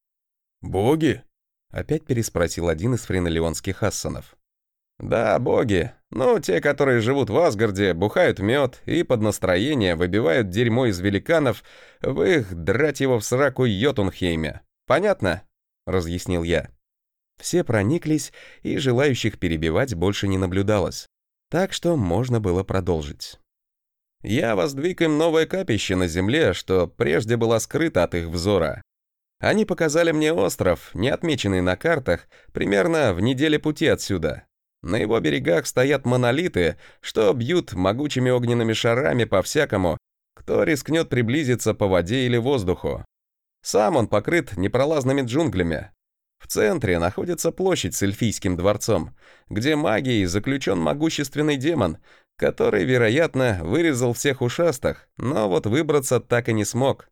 «Боги?» — опять переспросил один из френолеонских ассанов. «Да, боги. Ну, те, которые живут в Асгарде, бухают мед и под настроение выбивают дерьмо из великанов в их драть его в сраку Йотунхейме. Понятно?» — разъяснил я. Все прониклись, и желающих перебивать больше не наблюдалось, так что можно было продолжить. «Я воздвиг им новое капище на земле, что прежде было скрыто от их взора. Они показали мне остров, не отмеченный на картах, примерно в неделе пути отсюда. На его берегах стоят монолиты, что бьют могучими огненными шарами по всякому, кто рискнет приблизиться по воде или воздуху. Сам он покрыт непролазными джунглями. В центре находится площадь с эльфийским дворцом, где магией заключен могущественный демон, который, вероятно, вырезал всех ушастых, но вот выбраться так и не смог».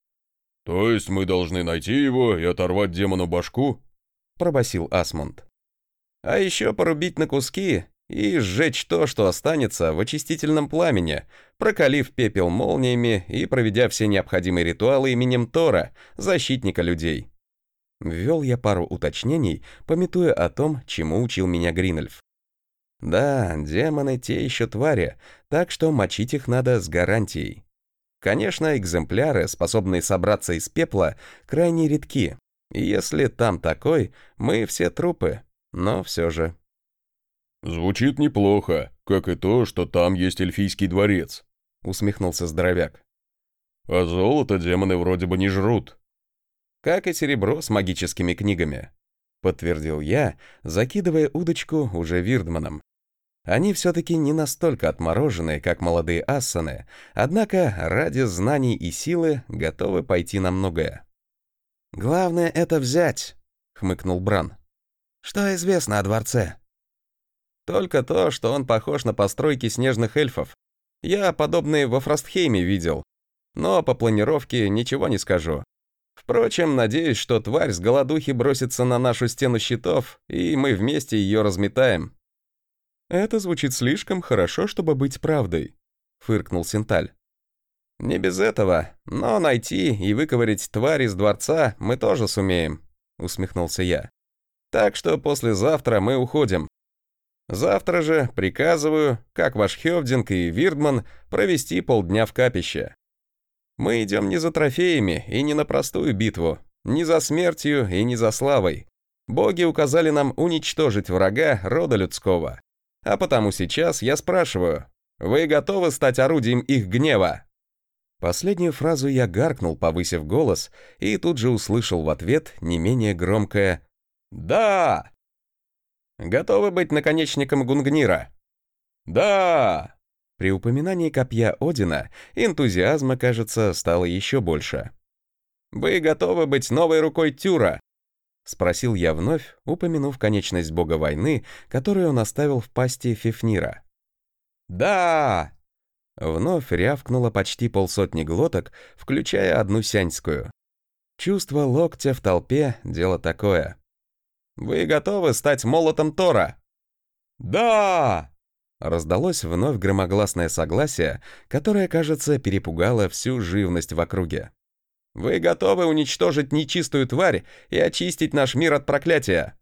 «То есть мы должны найти его и оторвать демону башку?» — пробасил Асмунд. «А еще порубить на куски и сжечь то, что останется в очистительном пламени, прокалив пепел молниями и проведя все необходимые ритуалы именем Тора, защитника людей». Ввел я пару уточнений, памятуя о том, чему учил меня Гринельф. Да, демоны те еще твари, так что мочить их надо с гарантией. Конечно, экземпляры, способные собраться из пепла, крайне редки, И если там такой, мы все трупы, но все же. «Звучит неплохо, как и то, что там есть эльфийский дворец», — усмехнулся здоровяк. «А золото демоны вроде бы не жрут». «Как и серебро с магическими книгами», — подтвердил я, закидывая удочку уже Вирдманом. Они все-таки не настолько отмороженные, как молодые ассаны, однако ради знаний и силы готовы пойти на многое. «Главное — это взять», — хмыкнул Бран. «Что известно о дворце?» «Только то, что он похож на постройки снежных эльфов. Я подобные во Фростхейме видел, но по планировке ничего не скажу. Впрочем, надеюсь, что тварь с голодухи бросится на нашу стену щитов, и мы вместе ее разметаем». «Это звучит слишком хорошо, чтобы быть правдой», — фыркнул Синталь. «Не без этого, но найти и выковырять тварь из дворца мы тоже сумеем», — усмехнулся я. «Так что послезавтра мы уходим. Завтра же приказываю, как ваш Хёвдинг и Вирдман, провести полдня в капище. Мы идем не за трофеями и не на простую битву, не за смертью и не за славой. Боги указали нам уничтожить врага рода людского. А потому сейчас я спрашиваю, вы готовы стать орудием их гнева?» Последнюю фразу я гаркнул, повысив голос, и тут же услышал в ответ не менее громкое «Да!». «Готовы быть наконечником Гунгнира?» «Да!». При упоминании копья Одина энтузиазма, кажется, стало еще больше. «Вы готовы быть новой рукой Тюра?» — спросил я вновь, упомянув конечность бога войны, которую он оставил в пасти Фифнира. «Да!». Вновь рявкнуло почти полсотни глоток, включая одну сяньскую. Чувство локтя в толпе — дело такое. «Вы готовы стать молотом Тора?» «Да!». Раздалось вновь громогласное согласие, которое, кажется, перепугало всю живность в округе. «Вы готовы уничтожить нечистую тварь и очистить наш мир от проклятия?»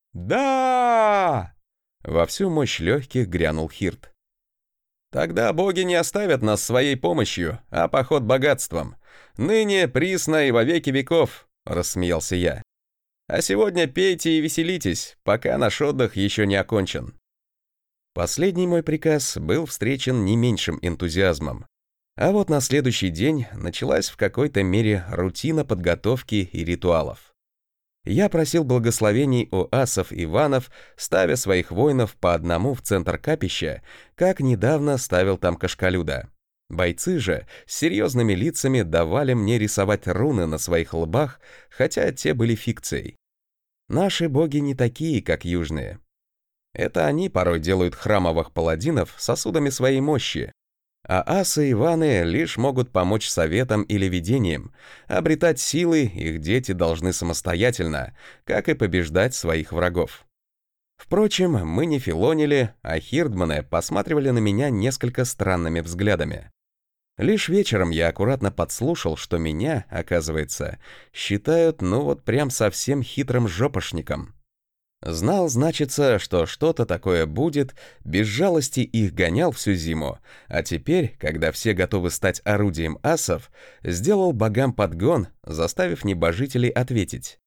«Да!». Во всю мощь легких грянул Хирт. «Тогда боги не оставят нас своей помощью, а поход богатством. Ныне, присно и во веки веков», — рассмеялся я. «А сегодня пейте и веселитесь, пока наш отдых еще не окончен». Последний мой приказ был встречен не меньшим энтузиазмом. А вот на следующий день началась в какой-то мере рутина подготовки и ритуалов. Я просил благословений у асов и ванов, ставя своих воинов по одному в центр капища, как недавно ставил там Кашкалюда. Бойцы же с серьезными лицами давали мне рисовать руны на своих лбах, хотя те были фикцией. Наши боги не такие, как южные. Это они порой делают храмовых паладинов сосудами своей мощи, а асы и ваны лишь могут помочь советам или видениям. Обретать силы их дети должны самостоятельно, как и побеждать своих врагов. Впрочем, мы не филонили, а хирдманы посматривали на меня несколько странными взглядами. Лишь вечером я аккуратно подслушал, что меня, оказывается, считают ну вот прям совсем хитрым жопошником. Знал, значится, что что-то такое будет, без жалости их гонял всю зиму, а теперь, когда все готовы стать орудием асов, сделал богам подгон, заставив небожителей ответить.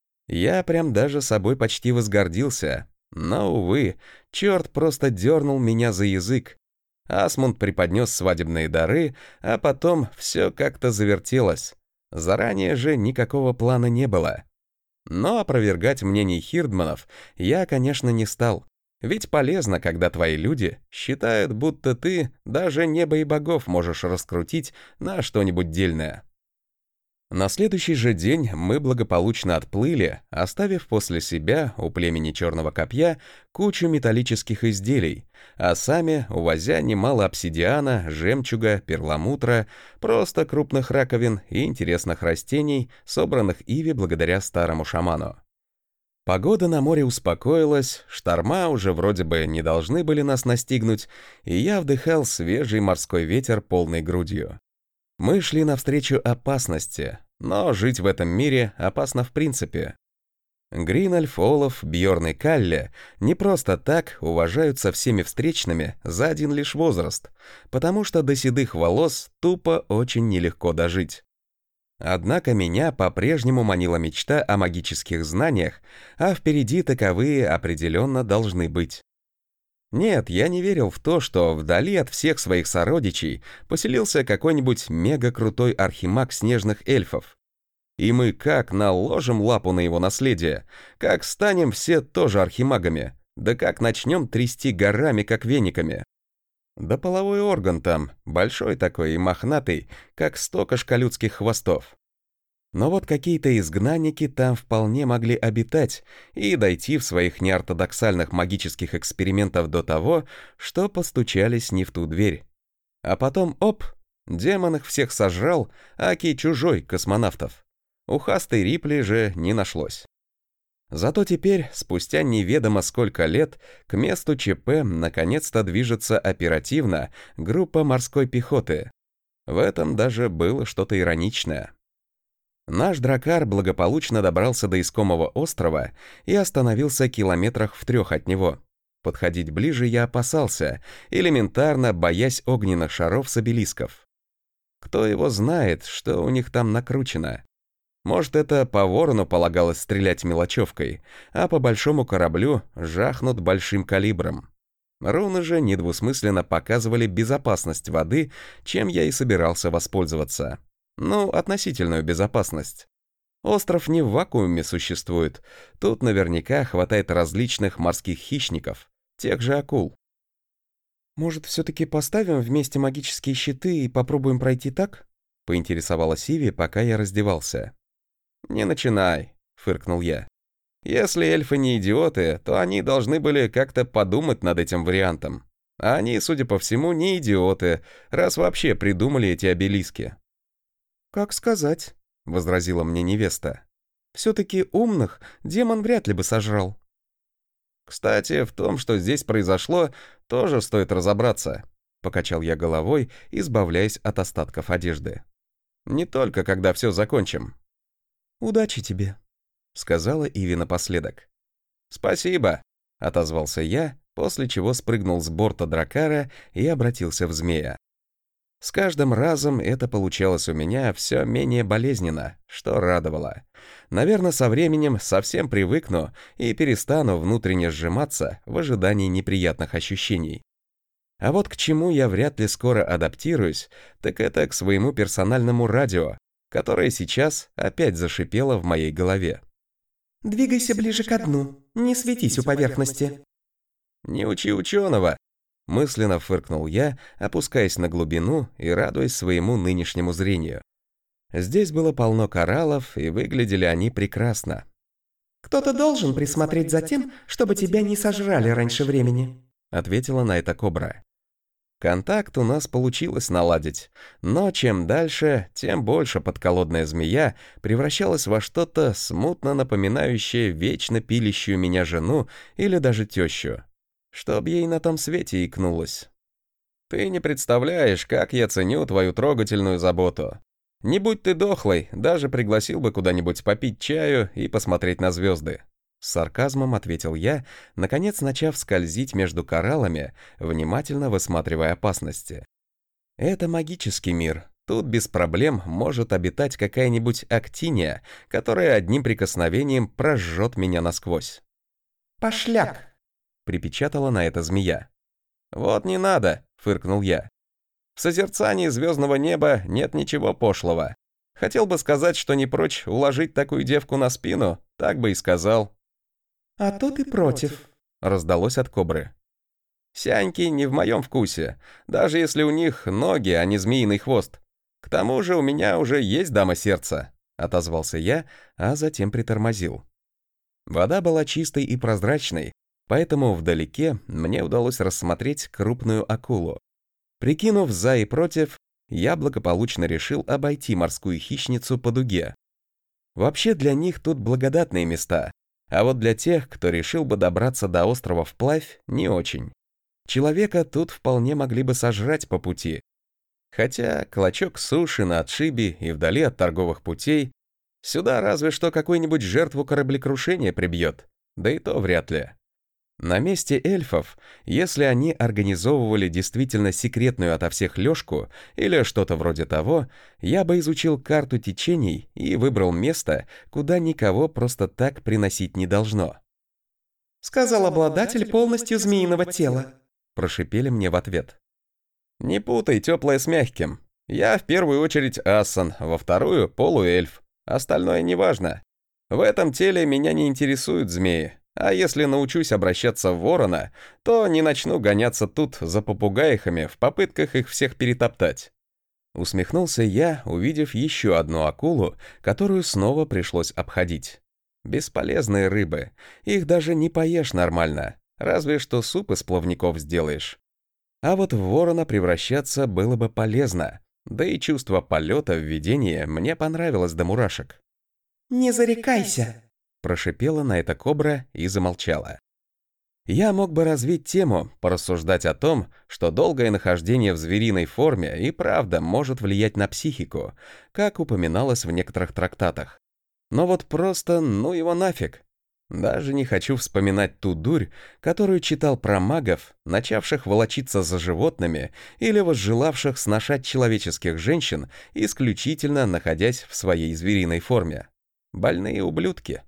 Я прям даже собой почти возгордился, но, увы, черт просто дернул меня за язык. Асмунд преподнес свадебные дары, а потом все как-то завертелось. Заранее же никакого плана не было. Но опровергать мнений хирдманов я, конечно, не стал. Ведь полезно, когда твои люди считают, будто ты даже небо и богов можешь раскрутить на что-нибудь дельное. На следующий же день мы благополучно отплыли, оставив после себя у племени Черного Копья кучу металлических изделий, а сами увозя немало обсидиана, жемчуга, перламутра, просто крупных раковин и интересных растений, собранных Иви благодаря старому шаману. Погода на море успокоилась, шторма уже вроде бы не должны были нас настигнуть, и я вдыхал свежий морской ветер полной грудью. Мы шли навстречу опасности, но жить в этом мире опасно в принципе. Гринальф, Олаф, Бьорн и Калле не просто так уважаются всеми встречными за один лишь возраст, потому что до седых волос тупо очень нелегко дожить. Однако меня по-прежнему манила мечта о магических знаниях, а впереди таковые определенно должны быть. Нет, я не верил в то, что вдали от всех своих сородичей поселился какой-нибудь мега-крутой архимаг снежных эльфов. И мы как наложим лапу на его наследие, как станем все тоже архимагами, да как начнем трясти горами, как вениками. Да половой орган там, большой такой и мохнатый, как сто кашкалюдских хвостов. Но вот какие-то изгнанники там вполне могли обитать и дойти в своих неортодоксальных магических экспериментах до того, что постучались не в ту дверь. А потом, оп, демон их всех сожрал, аки чужой космонавтов. Ухастой Рипли же не нашлось. Зато теперь, спустя неведомо сколько лет, к месту ЧП наконец-то движется оперативно группа морской пехоты. В этом даже было что-то ироничное. Наш дракар благополучно добрался до искомого острова и остановился километрах в трех от него. Подходить ближе я опасался, элементарно боясь огненных шаров с обелисков. Кто его знает, что у них там накручено? Может, это по ворону полагалось стрелять мелочевкой, а по большому кораблю жахнут большим калибром. Руны же недвусмысленно показывали безопасность воды, чем я и собирался воспользоваться. Ну, относительную безопасность. Остров не в вакууме существует, тут наверняка хватает различных морских хищников, тех же акул. «Может, все-таки поставим вместе магические щиты и попробуем пройти так?» — поинтересовалась Иви, пока я раздевался. «Не начинай», — фыркнул я. «Если эльфы не идиоты, то они должны были как-то подумать над этим вариантом. А они, судя по всему, не идиоты, раз вообще придумали эти обелиски». «Как сказать», — возразила мне невеста. «Все-таки умных демон вряд ли бы сожрал». «Кстати, в том, что здесь произошло, тоже стоит разобраться», — покачал я головой, избавляясь от остатков одежды. «Не только когда все закончим». «Удачи тебе», — сказала Иви напоследок. «Спасибо», — отозвался я, после чего спрыгнул с борта дракара и обратился в змея. С каждым разом это получалось у меня все менее болезненно, что радовало. Наверное, со временем совсем привыкну и перестану внутренне сжиматься в ожидании неприятных ощущений. А вот к чему я вряд ли скоро адаптируюсь, так это к своему персональному радио, которое сейчас опять зашипело в моей голове. «Двигайся ближе ко дну, не светись у поверхности». «Не учи ученого», — мысленно фыркнул я, опускаясь на глубину и радуясь своему нынешнему зрению. Здесь было полно кораллов, и выглядели они прекрасно. «Кто-то должен присмотреть за тем, чтобы тебя не сожрали раньше времени», — ответила на это кобра. Контакт у нас получилось наладить, но чем дальше, тем больше подколодная змея превращалась во что-то смутно напоминающее вечно пилящую меня жену или даже тещу. Чтоб ей на том свете икнулось. «Ты не представляешь, как я ценю твою трогательную заботу. Не будь ты дохлой, даже пригласил бы куда-нибудь попить чаю и посмотреть на звезды». С сарказмом ответил я, наконец начав скользить между кораллами, внимательно высматривая опасности. Это магический мир. Тут без проблем может обитать какая-нибудь актиния, которая одним прикосновением прожжет меня насквозь. «Пошляк!» — припечатала на это змея. «Вот не надо!» — фыркнул я. «В созерцании звездного неба нет ничего пошлого. Хотел бы сказать, что не прочь уложить такую девку на спину, так бы и сказал». «А то ты против», — раздалось от кобры. «Сяньки не в моем вкусе, даже если у них ноги, а не змеиный хвост. К тому же у меня уже есть дама сердца», — отозвался я, а затем притормозил. Вода была чистой и прозрачной, поэтому вдалеке мне удалось рассмотреть крупную акулу. Прикинув за и против, я благополучно решил обойти морскую хищницу по дуге. Вообще для них тут благодатные места, а вот для тех, кто решил бы добраться до острова вплавь, не очень. Человека тут вполне могли бы сожрать по пути. Хотя клочок суши на отшибе и вдали от торговых путей сюда разве что какую-нибудь жертву кораблекрушения прибьет, да и то вряд ли. На месте эльфов, если они организовывали действительно секретную ото всех лёжку или что-то вроде того, я бы изучил карту течений и выбрал место, куда никого просто так приносить не должно. Сказал обладатель полностью змеиного тела. Прошипели мне в ответ. Не путай тёплое с мягким. Я в первую очередь Ассан, во вторую — полуэльф. Остальное неважно. В этом теле меня не интересуют змеи. А если научусь обращаться в ворона, то не начну гоняться тут за попугаихами в попытках их всех перетоптать. Усмехнулся я, увидев еще одну акулу, которую снова пришлось обходить. Бесполезные рыбы, их даже не поешь нормально, разве что суп из плавников сделаешь. А вот в ворона превращаться было бы полезно, да и чувство полета в видении мне понравилось до мурашек. «Не зарекайся!» Прошипела на это кобра и замолчала. Я мог бы развить тему, порассуждать о том, что долгое нахождение в звериной форме и правда может влиять на психику, как упоминалось в некоторых трактатах. Но вот просто ну его нафиг. Даже не хочу вспоминать ту дурь, которую читал про магов, начавших волочиться за животными или возжелавших сношать человеческих женщин, исключительно находясь в своей звериной форме. Больные ублюдки.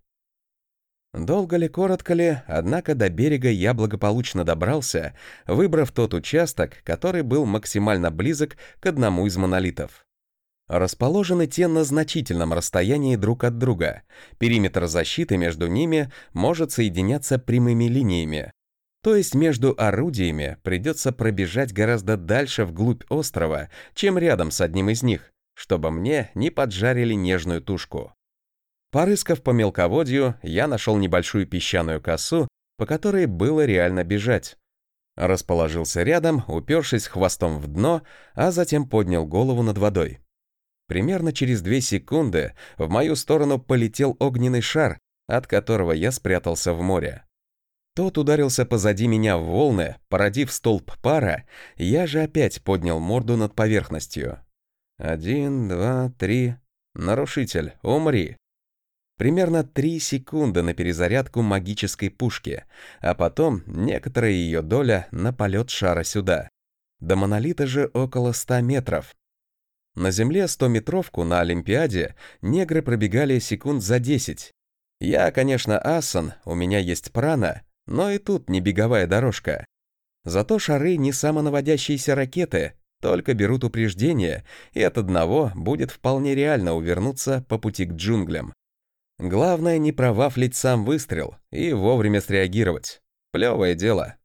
Долго ли, коротко ли, однако до берега я благополучно добрался, выбрав тот участок, который был максимально близок к одному из монолитов. Расположены те на значительном расстоянии друг от друга. Периметр защиты между ними может соединяться прямыми линиями. То есть между орудиями придется пробежать гораздо дальше вглубь острова, чем рядом с одним из них, чтобы мне не поджарили нежную тушку. Порыскав по мелководью, я нашел небольшую песчаную косу, по которой было реально бежать. Расположился рядом, упершись хвостом в дно, а затем поднял голову над водой. Примерно через две секунды в мою сторону полетел огненный шар, от которого я спрятался в море. Тот ударился позади меня в волны, породив столб пара, я же опять поднял морду над поверхностью. Один, два, три. Нарушитель, умри. Примерно три секунды на перезарядку магической пушки, а потом некоторая ее доля на полет шара сюда. До монолита же около ста метров. На земле стометровку на Олимпиаде негры пробегали секунд за десять. Я, конечно, Ассан, у меня есть прана, но и тут не беговая дорожка. Зато шары не самонаводящиеся ракеты, только берут упреждение, и от одного будет вполне реально увернуться по пути к джунглям. Главное не провафлить сам выстрел и вовремя среагировать. Плевое дело.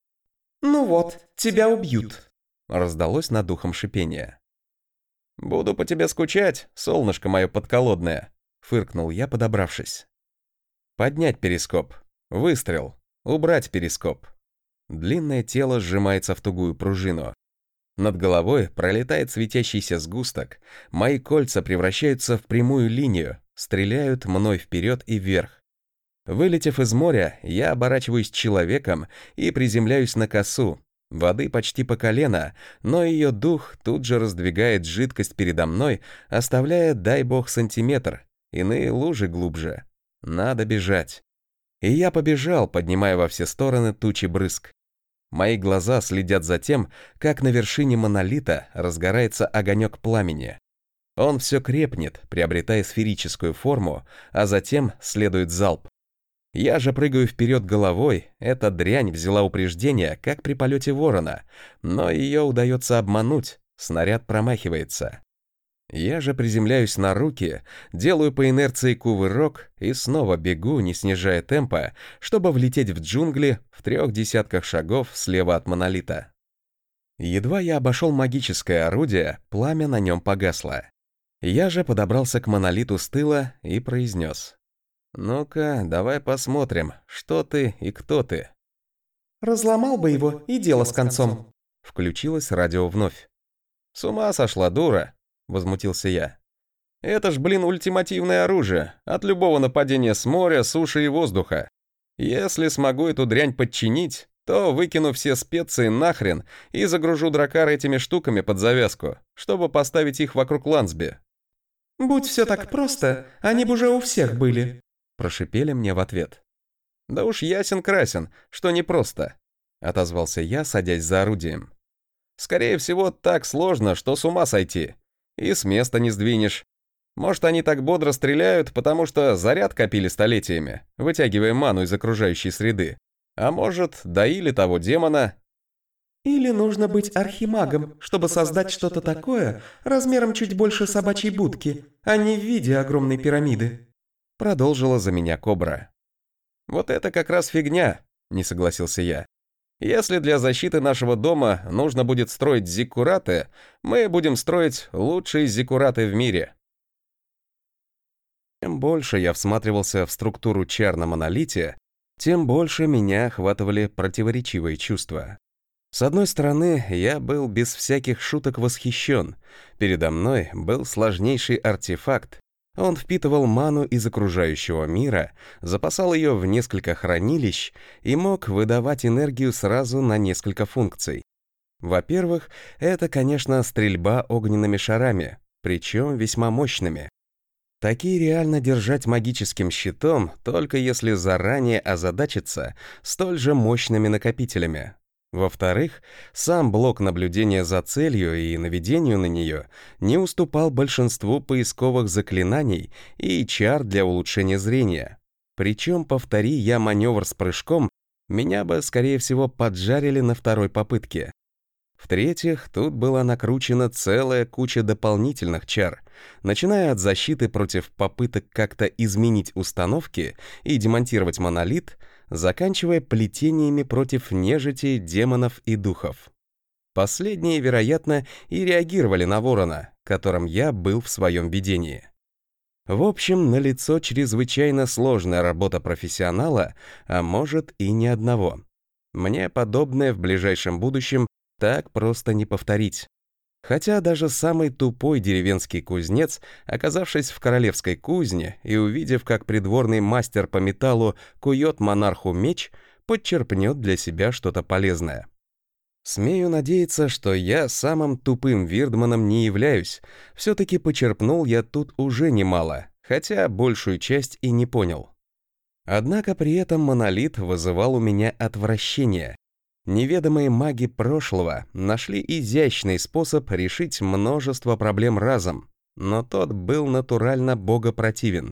«Ну вот, тебя убьют», — раздалось над ухом шипение. «Буду по тебе скучать, солнышко мое подколодное», — фыркнул я, подобравшись. Поднять перископ. Выстрел. Убрать перископ. Длинное тело сжимается в тугую пружину. Над головой пролетает светящийся сгусток. Мои кольца превращаются в прямую линию, стреляют мной вперед и вверх. Вылетев из моря, я оборачиваюсь человеком и приземляюсь на косу. Воды почти по колено, но ее дух тут же раздвигает жидкость передо мной, оставляя, дай бог, сантиметр, иные лужи глубже. Надо бежать. И я побежал, поднимая во все стороны тучи брызг. Мои глаза следят за тем, как на вершине монолита разгорается огонек пламени. Он все крепнет, приобретая сферическую форму, а затем следует залп. Я же прыгаю вперед головой, эта дрянь взяла упреждение, как при полете ворона, но ее удается обмануть, снаряд промахивается. Я же приземляюсь на руки, делаю по инерции кувырок и снова бегу, не снижая темпа, чтобы влететь в джунгли в трех десятках шагов слева от монолита. Едва я обошел магическое орудие, пламя на нем погасло. Я же подобрался к монолиту с тыла и произнес: «Ну-ка, давай посмотрим, что ты и кто ты». «Разломал бы его, и дело с концом». Включилось радио вновь. «С ума сошла, дура!» — возмутился я. «Это ж, блин, ультимативное оружие, от любого нападения с моря, суши и воздуха. Если смогу эту дрянь подчинить, то выкину все специи нахрен и загружу дракар этими штуками под завязку, чтобы поставить их вокруг Лансби». «Будь все так просто, они бы уже у всех были», — прошипели мне в ответ. «Да уж ясен-красен, что непросто», — отозвался я, садясь за орудием. «Скорее всего, так сложно, что с ума сойти. И с места не сдвинешь. Может, они так бодро стреляют, потому что заряд копили столетиями, вытягивая ману из окружающей среды. А может, доили того демона». Или нужно быть архимагом, чтобы создать что-то такое размером чуть больше собачьей будки, а не в виде огромной пирамиды. Продолжила за меня Кобра. «Вот это как раз фигня», — не согласился я. «Если для защиты нашего дома нужно будет строить зиккураты, мы будем строить лучшие зиккураты в мире». Чем больше я всматривался в структуру чар на монолите, тем больше меня охватывали противоречивые чувства. С одной стороны, я был без всяких шуток восхищен. Передо мной был сложнейший артефакт. Он впитывал ману из окружающего мира, запасал ее в несколько хранилищ и мог выдавать энергию сразу на несколько функций. Во-первых, это, конечно, стрельба огненными шарами, причем весьма мощными. Такие реально держать магическим щитом, только если заранее озадачиться столь же мощными накопителями. Во-вторых, сам блок наблюдения за целью и наведению на нее не уступал большинству поисковых заклинаний и чар для улучшения зрения. Причем, повтори я маневр с прыжком, меня бы, скорее всего, поджарили на второй попытке. В-третьих, тут была накручена целая куча дополнительных чар, начиная от защиты против попыток как-то изменить установки и демонтировать монолит, заканчивая плетениями против нежити, демонов и духов. Последние, вероятно, и реагировали на ворона, которым я был в своем видении. В общем, налицо чрезвычайно сложная работа профессионала, а может и ни одного. Мне подобное в ближайшем будущем так просто не повторить. Хотя даже самый тупой деревенский кузнец, оказавшись в королевской кузне и увидев, как придворный мастер по металлу кует монарху меч, подчерпнет для себя что-то полезное. Смею надеяться, что я самым тупым вирдманом не являюсь. Все-таки почерпнул я тут уже немало, хотя большую часть и не понял. Однако при этом монолит вызывал у меня отвращение. Неведомые маги прошлого нашли изящный способ решить множество проблем разом, но тот был натурально богопротивен.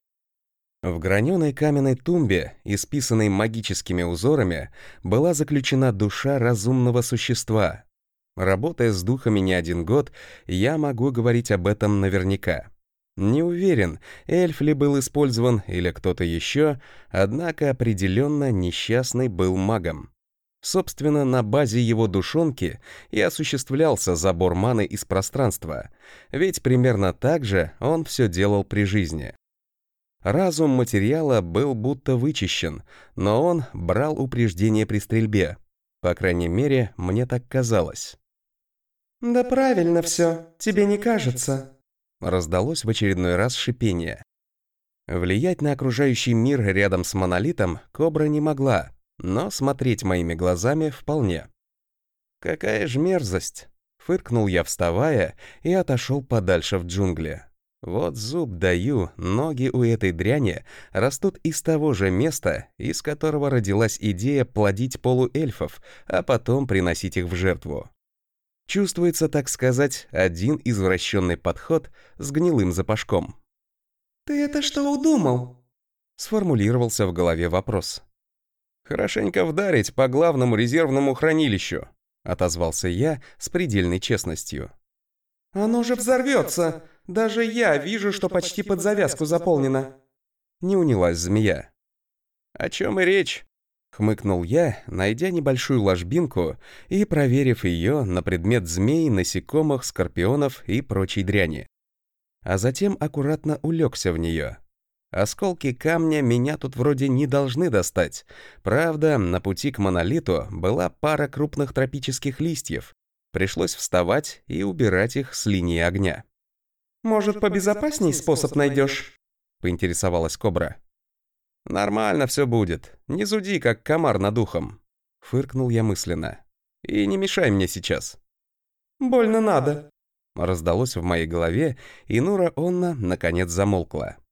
В граненой каменной тумбе, исписанной магическими узорами, была заключена душа разумного существа. Работая с духами не один год, я могу говорить об этом наверняка. Не уверен, эльф ли был использован или кто-то еще, однако определенно несчастный был магом. Собственно, на базе его душонки и осуществлялся забор маны из пространства, ведь примерно так же он все делал при жизни. Разум материала был будто вычищен, но он брал упреждение при стрельбе. По крайней мере, мне так казалось. «Да правильно все, тебе не кажется?» Раздалось в очередной раз шипение. Влиять на окружающий мир рядом с монолитом Кобра не могла, но смотреть моими глазами вполне. «Какая ж мерзость!» — фыркнул я, вставая, и отошел подальше в джунгли. Вот зуб даю, ноги у этой дряни растут из того же места, из которого родилась идея плодить полуэльфов, а потом приносить их в жертву. Чувствуется, так сказать, один извращенный подход с гнилым запашком. «Ты это что удумал?» — сформулировался в голове вопрос. «Хорошенько вдарить по главному резервному хранилищу», — отозвался я с предельной честностью. «Оно же взорвется! Даже я вижу, что почти под завязку заполнено!» Не унялась змея. «О чем и речь?» — хмыкнул я, найдя небольшую ложбинку и проверив ее на предмет змей, насекомых, скорпионов и прочей дряни. А затем аккуратно улегся в нее. Осколки камня меня тут вроде не должны достать. Правда, на пути к монолиту была пара крупных тропических листьев. Пришлось вставать и убирать их с линии огня. «Может, побезопасней способ найдешь?» — поинтересовалась Кобра. «Нормально все будет. Не зуди, как комар над ухом», — фыркнул я мысленно. «И не мешай мне сейчас». «Больно надо», — раздалось в моей голове, и Нура Онна наконец замолкла.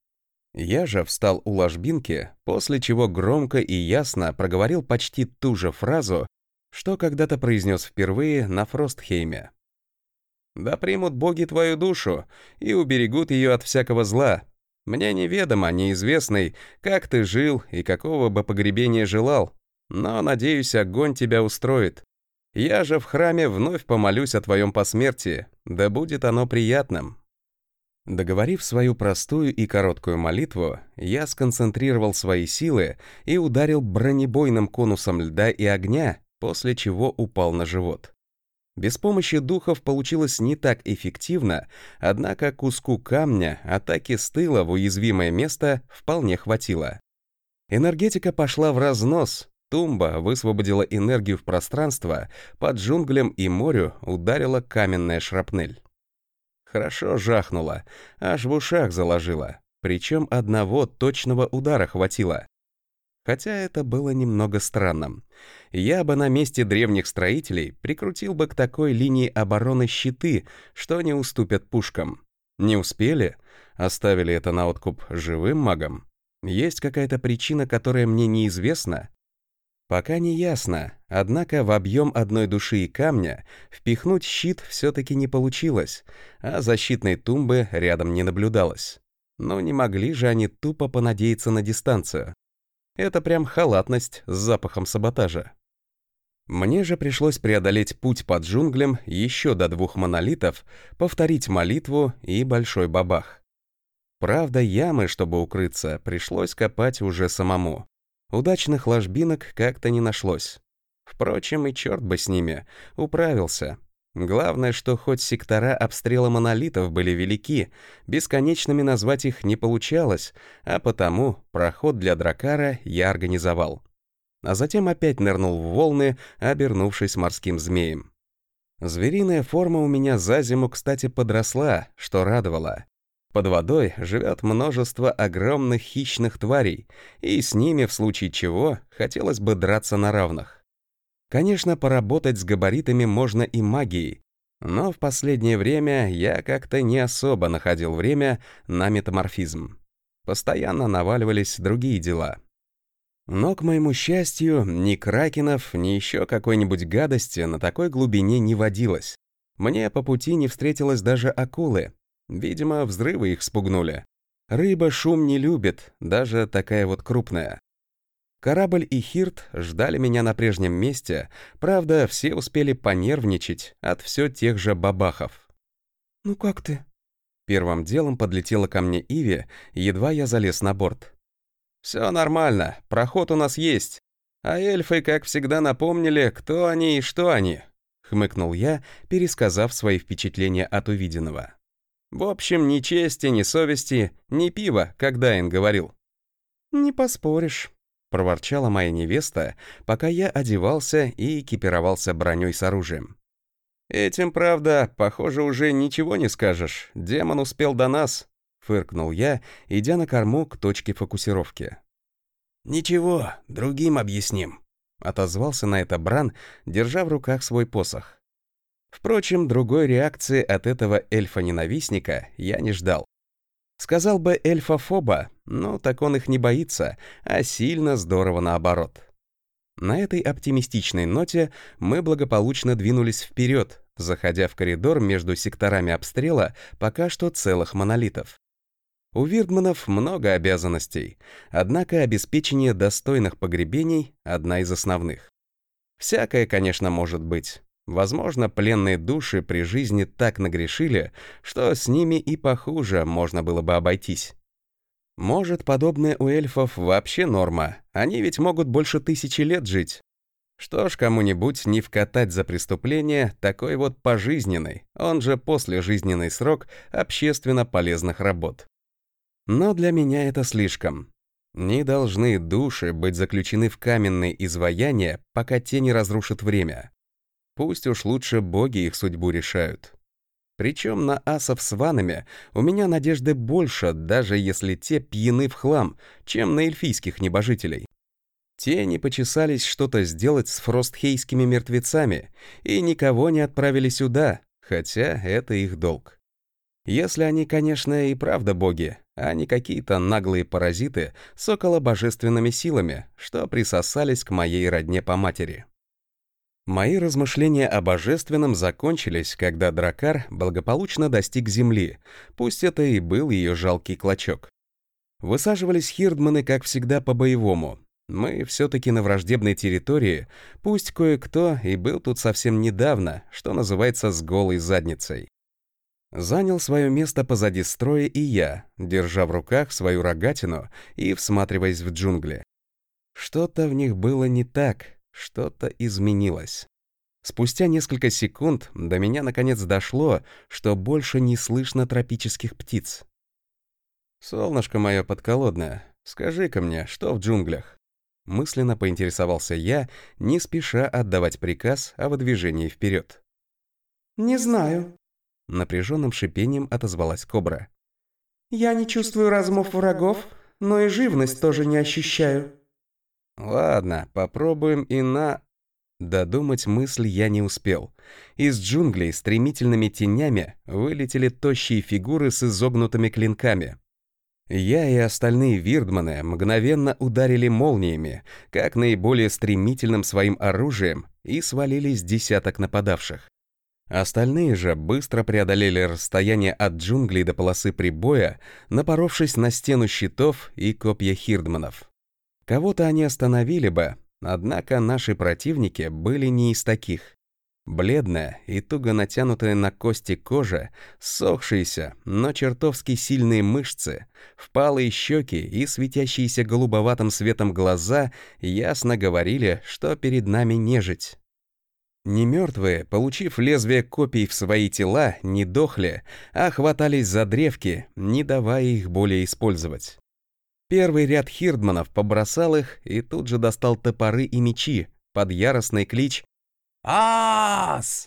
Я же встал у ложбинки, после чего громко и ясно проговорил почти ту же фразу, что когда-то произнес впервые на Фростхейме. «Да примут боги твою душу и уберегут ее от всякого зла. Мне неведомо, неизвестный, как ты жил и какого бы погребения желал, но, надеюсь, огонь тебя устроит. Я же в храме вновь помолюсь о твоем посмертии, да будет оно приятным». Договорив свою простую и короткую молитву, я сконцентрировал свои силы и ударил бронебойным конусом льда и огня, после чего упал на живот. Без помощи духов получилось не так эффективно, однако куску камня атаки с тыла в уязвимое место вполне хватило. Энергетика пошла в разнос, тумба высвободила энергию в пространство, под джунглям и морю ударила каменная шрапнель. Хорошо жахнуло, аж в ушах заложило, причем одного точного удара хватило. Хотя это было немного странным. Я бы на месте древних строителей прикрутил бы к такой линии обороны щиты, что не уступят пушкам. Не успели? Оставили это на откуп живым магам? Есть какая-то причина, которая мне неизвестна? Пока не ясно, однако в объем одной души и камня впихнуть щит все-таки не получилось, а защитной тумбы рядом не наблюдалось. Но не могли же они тупо понадеяться на дистанцию. Это прям халатность с запахом саботажа. Мне же пришлось преодолеть путь по джунглям еще до двух монолитов, повторить молитву и большой бабах. Правда, ямы, чтобы укрыться, пришлось копать уже самому. Удачных ложбинок как-то не нашлось. Впрочем, и черт бы с ними, управился. Главное, что хоть сектора обстрела монолитов были велики, бесконечными назвать их не получалось, а потому проход для дракара я организовал. А затем опять нырнул в волны, обернувшись морским змеем. Звериная форма у меня за зиму, кстати, подросла, что радовало. Под водой живет множество огромных хищных тварей, и с ними, в случае чего, хотелось бы драться на равных. Конечно, поработать с габаритами можно и магией, но в последнее время я как-то не особо находил время на метаморфизм. Постоянно наваливались другие дела. Но, к моему счастью, ни кракенов, ни еще какой-нибудь гадости на такой глубине не водилось. Мне по пути не встретилось даже акулы. Видимо, взрывы их спугнули. Рыба шум не любит, даже такая вот крупная. Корабль и Хирт ждали меня на прежнем месте, правда, все успели понервничать от все тех же бабахов. «Ну как ты?» Первым делом подлетела ко мне Иви, едва я залез на борт. «Все нормально, проход у нас есть. А эльфы, как всегда, напомнили, кто они и что они», — хмыкнул я, пересказав свои впечатления от увиденного. «В общем, ни чести, ни совести, ни пива, как Дайн говорил». «Не поспоришь», — проворчала моя невеста, пока я одевался и экипировался броней с оружием. «Этим, правда, похоже, уже ничего не скажешь. Демон успел до нас», — фыркнул я, идя на корму к точке фокусировки. «Ничего, другим объясним», — отозвался на это Бран, держа в руках свой посох. Впрочем, другой реакции от этого эльфа-ненавистника я не ждал. Сказал бы эльфа-фоба, ну так он их не боится, а сильно здорово наоборот. На этой оптимистичной ноте мы благополучно двинулись вперед, заходя в коридор между секторами обстрела пока что целых монолитов. У вирдманов много обязанностей, однако обеспечение достойных погребений — одна из основных. Всякое, конечно, может быть. Возможно, пленные души при жизни так нагрешили, что с ними и похуже можно было бы обойтись. Может, подобное у эльфов вообще норма, они ведь могут больше тысячи лет жить. Что ж, кому-нибудь не вкатать за преступление такой вот пожизненный, он же послежизненный срок общественно полезных работ. Но для меня это слишком. Не должны души быть заключены в каменные изваяния, пока те не разрушат время. Пусть уж лучше боги их судьбу решают. Причем на асов с ванами у меня надежды больше, даже если те пьяны в хлам, чем на эльфийских небожителей. Те не почесались что-то сделать с фростхейскими мертвецами и никого не отправили сюда, хотя это их долг. Если они, конечно, и правда боги, а не какие-то наглые паразиты с околобожественными силами, что присосались к моей родне по матери. Мои размышления о божественном закончились, когда дракар благополучно достиг земли, пусть это и был ее жалкий клочок. Высаживались хирдманы, как всегда, по-боевому. Мы все-таки на враждебной территории, пусть кое-кто и был тут совсем недавно, что называется, с голой задницей. Занял свое место позади строя и я, держа в руках свою рогатину и всматриваясь в джунгли. Что-то в них было не так, что-то изменилось. Спустя несколько секунд до меня наконец дошло, что больше не слышно тропических птиц. «Солнышко мое подколодное, скажи-ка мне, что в джунглях?» Мысленно поинтересовался я, не спеша отдавать приказ о выдвижении вперед. «Не знаю», — напряженным шипением отозвалась кобра. «Я не чувствую размов врагов, но и живность тоже не ощущаю». «Ладно, попробуем и на...» Додумать мысль я не успел. Из джунглей стремительными тенями вылетели тощие фигуры с изогнутыми клинками. Я и остальные вирдманы мгновенно ударили молниями, как наиболее стремительным своим оружием, и свалились десяток нападавших. Остальные же быстро преодолели расстояние от джунглей до полосы прибоя, напоровшись на стену щитов и копья хирдманов. Кого-то они остановили бы, однако наши противники были не из таких. Бледная и туго натянутая на кости кожа, ссохшиеся, но чертовски сильные мышцы, впалые щеки и светящиеся голубоватым светом глаза ясно говорили, что перед нами нежить. Немертвые, получив лезвие копий в свои тела, не дохли, а хватались за древки, не давая их более использовать. Первый ряд хирдманов побросал их и тут же достал топоры и мечи под яростный клич «Ас!».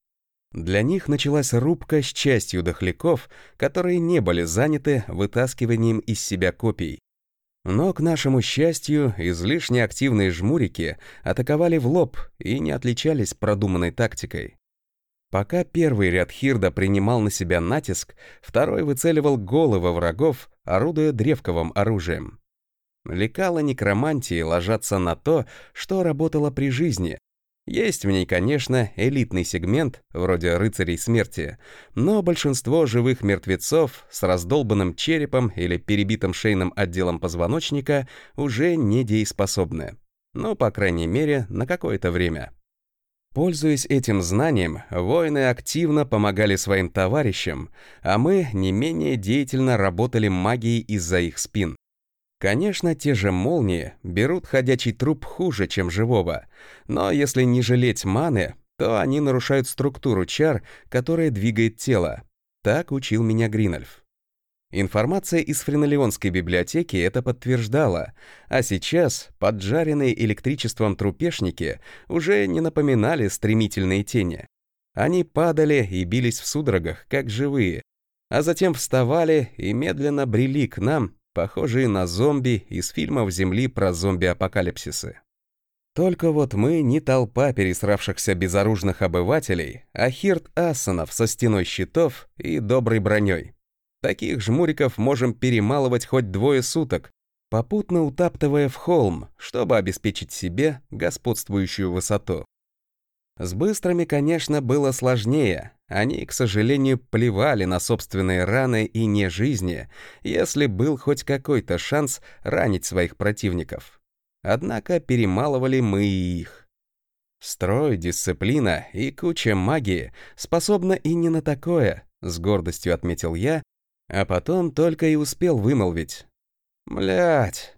Для них началась рубка с частью дохляков, которые не были заняты вытаскиванием из себя копий. Но, к нашему счастью, излишне активные жмурики атаковали в лоб и не отличались продуманной тактикой. Пока первый ряд хирда принимал на себя натиск, второй выцеливал головы врагов, орудуя древковым оружием. Лекала некромантии ложатся на то, что работало при жизни. Есть в ней, конечно, элитный сегмент, вроде рыцарей смерти, но большинство живых мертвецов с раздолбанным черепом или перебитым шейным отделом позвоночника уже недееспособны. Ну, по крайней мере, на какое-то время. Пользуясь этим знанием, воины активно помогали своим товарищам, а мы не менее деятельно работали магией из-за их спин. Конечно, те же молнии берут ходячий труп хуже, чем живого, но если не жалеть маны, то они нарушают структуру чар, которая двигает тело. Так учил меня Гринольф. Информация из френолеонской библиотеки это подтверждала, а сейчас поджаренные электричеством трупешники уже не напоминали стремительные тени. Они падали и бились в судорогах, как живые, а затем вставали и медленно брели к нам, похожие на зомби из фильмов Земли про зомби-апокалипсисы. Только вот мы не толпа пересравшихся безоружных обывателей, а хирд ассанов со стеной щитов и доброй броней. Таких жмуриков можем перемалывать хоть двое суток, попутно утаптывая в холм, чтобы обеспечить себе господствующую высоту. С быстрыми, конечно, было сложнее. Они, к сожалению, плевали на собственные раны и не жизни, если был хоть какой-то шанс ранить своих противников. Однако перемалывали мы и их. Строй, дисциплина и куча магии способна и не на такое, с гордостью отметил я, а потом только и успел вымолвить. Млять.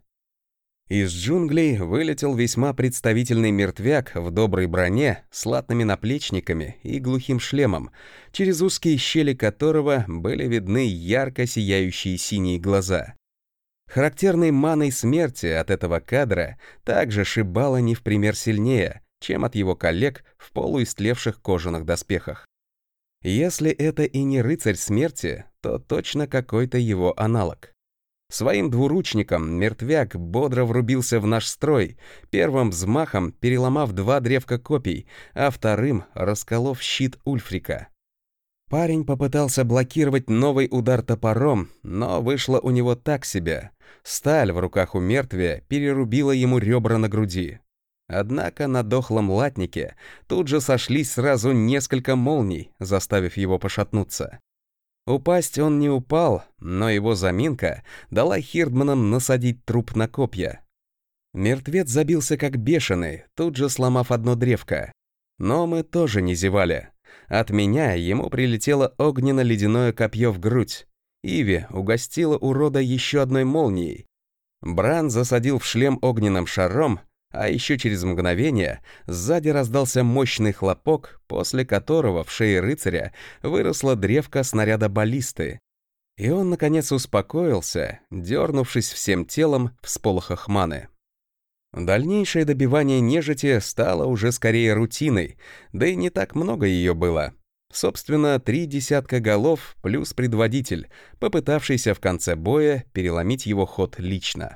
Из джунглей вылетел весьма представительный мертвяк в доброй броне с латными наплечниками и глухим шлемом, через узкие щели которого были видны ярко сияющие синие глаза. Характерной маной смерти от этого кадра также шибало не в пример сильнее, чем от его коллег в полуистлевших кожаных доспехах. Если это и не рыцарь смерти, то точно какой-то его аналог. Своим двуручником мертвяк бодро врубился в наш строй, первым взмахом переломав два древка копий, а вторым расколов щит Ульфрика. Парень попытался блокировать новый удар топором, но вышло у него так себе. Сталь в руках у мертвия перерубила ему ребра на груди. Однако на дохлом латнике тут же сошлись сразу несколько молний, заставив его пошатнуться. Упасть он не упал, но его заминка дала Хирдманам насадить труп на копья. Мертвец забился как бешеный, тут же сломав одно древко. Но мы тоже не зевали. От меня ему прилетело огненно-ледяное копье в грудь. Иви угостила урода еще одной молнией. Бран засадил в шлем огненным шаром, а еще через мгновение сзади раздался мощный хлопок, после которого в шее рыцаря выросла древко снаряда баллисты. И он, наконец, успокоился, дернувшись всем телом в сполохах маны. Дальнейшее добивание нежити стало уже скорее рутиной, да и не так много ее было. Собственно, три десятка голов плюс предводитель, попытавшийся в конце боя переломить его ход лично.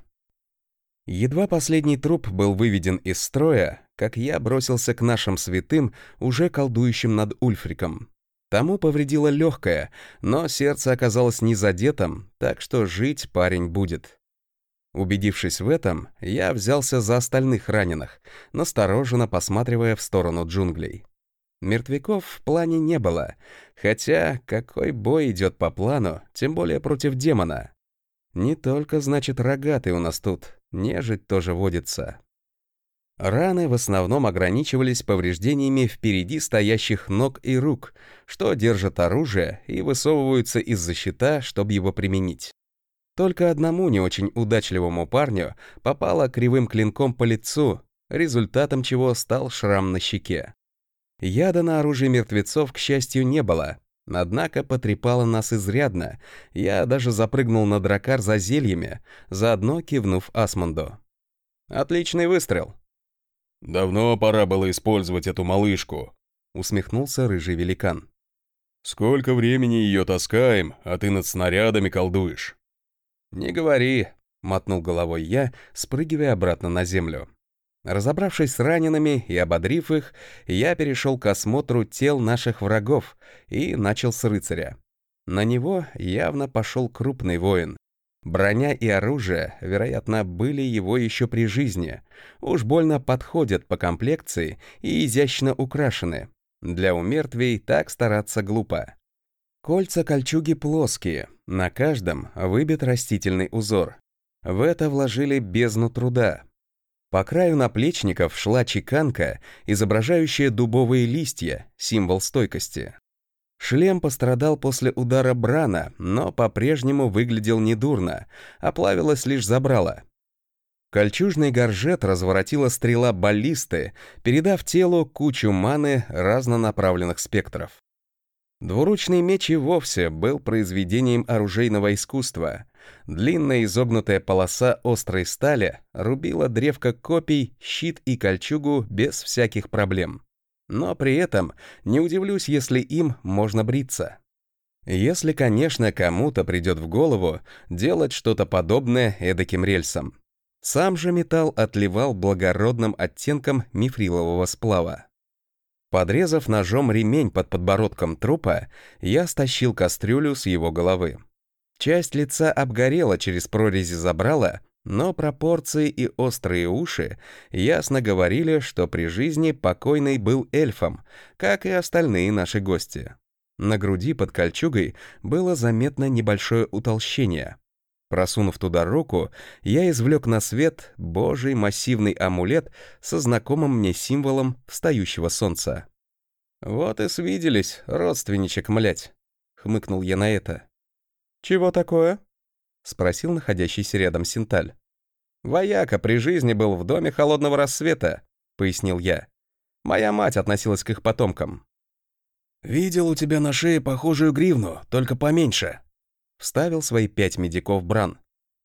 Едва последний труп был выведен из строя, как я бросился к нашим святым, уже колдующим над Ульфриком. Тому повредило легкое, но сердце оказалось не задетым, так что жить парень будет. Убедившись в этом, я взялся за остальных раненых, настороженно посматривая в сторону джунглей. Мертвяков в плане не было, хотя какой бой идет по плану, тем более против демона. Не только, значит, рогатый у нас тут, нежить тоже водится. Раны в основном ограничивались повреждениями впереди стоящих ног и рук, что держат оружие и высовываются из-за щита, чтобы его применить. Только одному не очень удачливому парню попало кривым клинком по лицу, результатом чего стал шрам на щеке. Яда на оружии мертвецов, к счастью, не было, однако потрепало нас изрядно, я даже запрыгнул на дракар за зельями, заодно кивнув Асмунду. «Отличный выстрел!» «Давно пора было использовать эту малышку», — усмехнулся рыжий великан. «Сколько времени ее таскаем, а ты над снарядами колдуешь». «Не говори», — мотнул головой я, спрыгивая обратно на землю. Разобравшись с ранеными и ободрив их, я перешел к осмотру тел наших врагов и начал с рыцаря. На него явно пошел крупный воин. Броня и оружие, вероятно, были его еще при жизни. Уж больно подходят по комплекции и изящно украшены. Для умертвий так стараться глупо. Кольца кольчуги плоские, на каждом выбит растительный узор. В это вложили бездну труда. По краю наплечников шла чеканка, изображающая дубовые листья, символ стойкости. Шлем пострадал после удара Брана, но по-прежнему выглядел недурно, оплавилось лишь забрало. Кольчужный горжет разворотила стрела баллисты, передав телу кучу маны разнонаправленных спектров. Двуручный меч и вовсе был произведением оружейного искусства. Длинная изогнутая полоса острой стали рубила древко копий, щит и кольчугу без всяких проблем. Но при этом не удивлюсь, если им можно бриться. Если, конечно, кому-то придет в голову делать что-то подобное эдаким рельсам. Сам же металл отливал благородным оттенком мифрилового сплава. Подрезав ножом ремень под подбородком трупа, я стащил кастрюлю с его головы. Часть лица обгорела через прорези забрала, но пропорции и острые уши ясно говорили, что при жизни покойный был эльфом, как и остальные наши гости. На груди под кольчугой было заметно небольшое утолщение. Просунув туда руку, я извлек на свет божий массивный амулет со знакомым мне символом встающего солнца. «Вот и свиделись, родственничек, млять», — хмыкнул я на это. «Чего такое?» — спросил находящийся рядом Синталь. «Вояка при жизни был в доме холодного рассвета», — пояснил я. «Моя мать относилась к их потомкам». «Видел у тебя на шее похожую гривну, только поменьше», — вставил свои пять медиков Бран.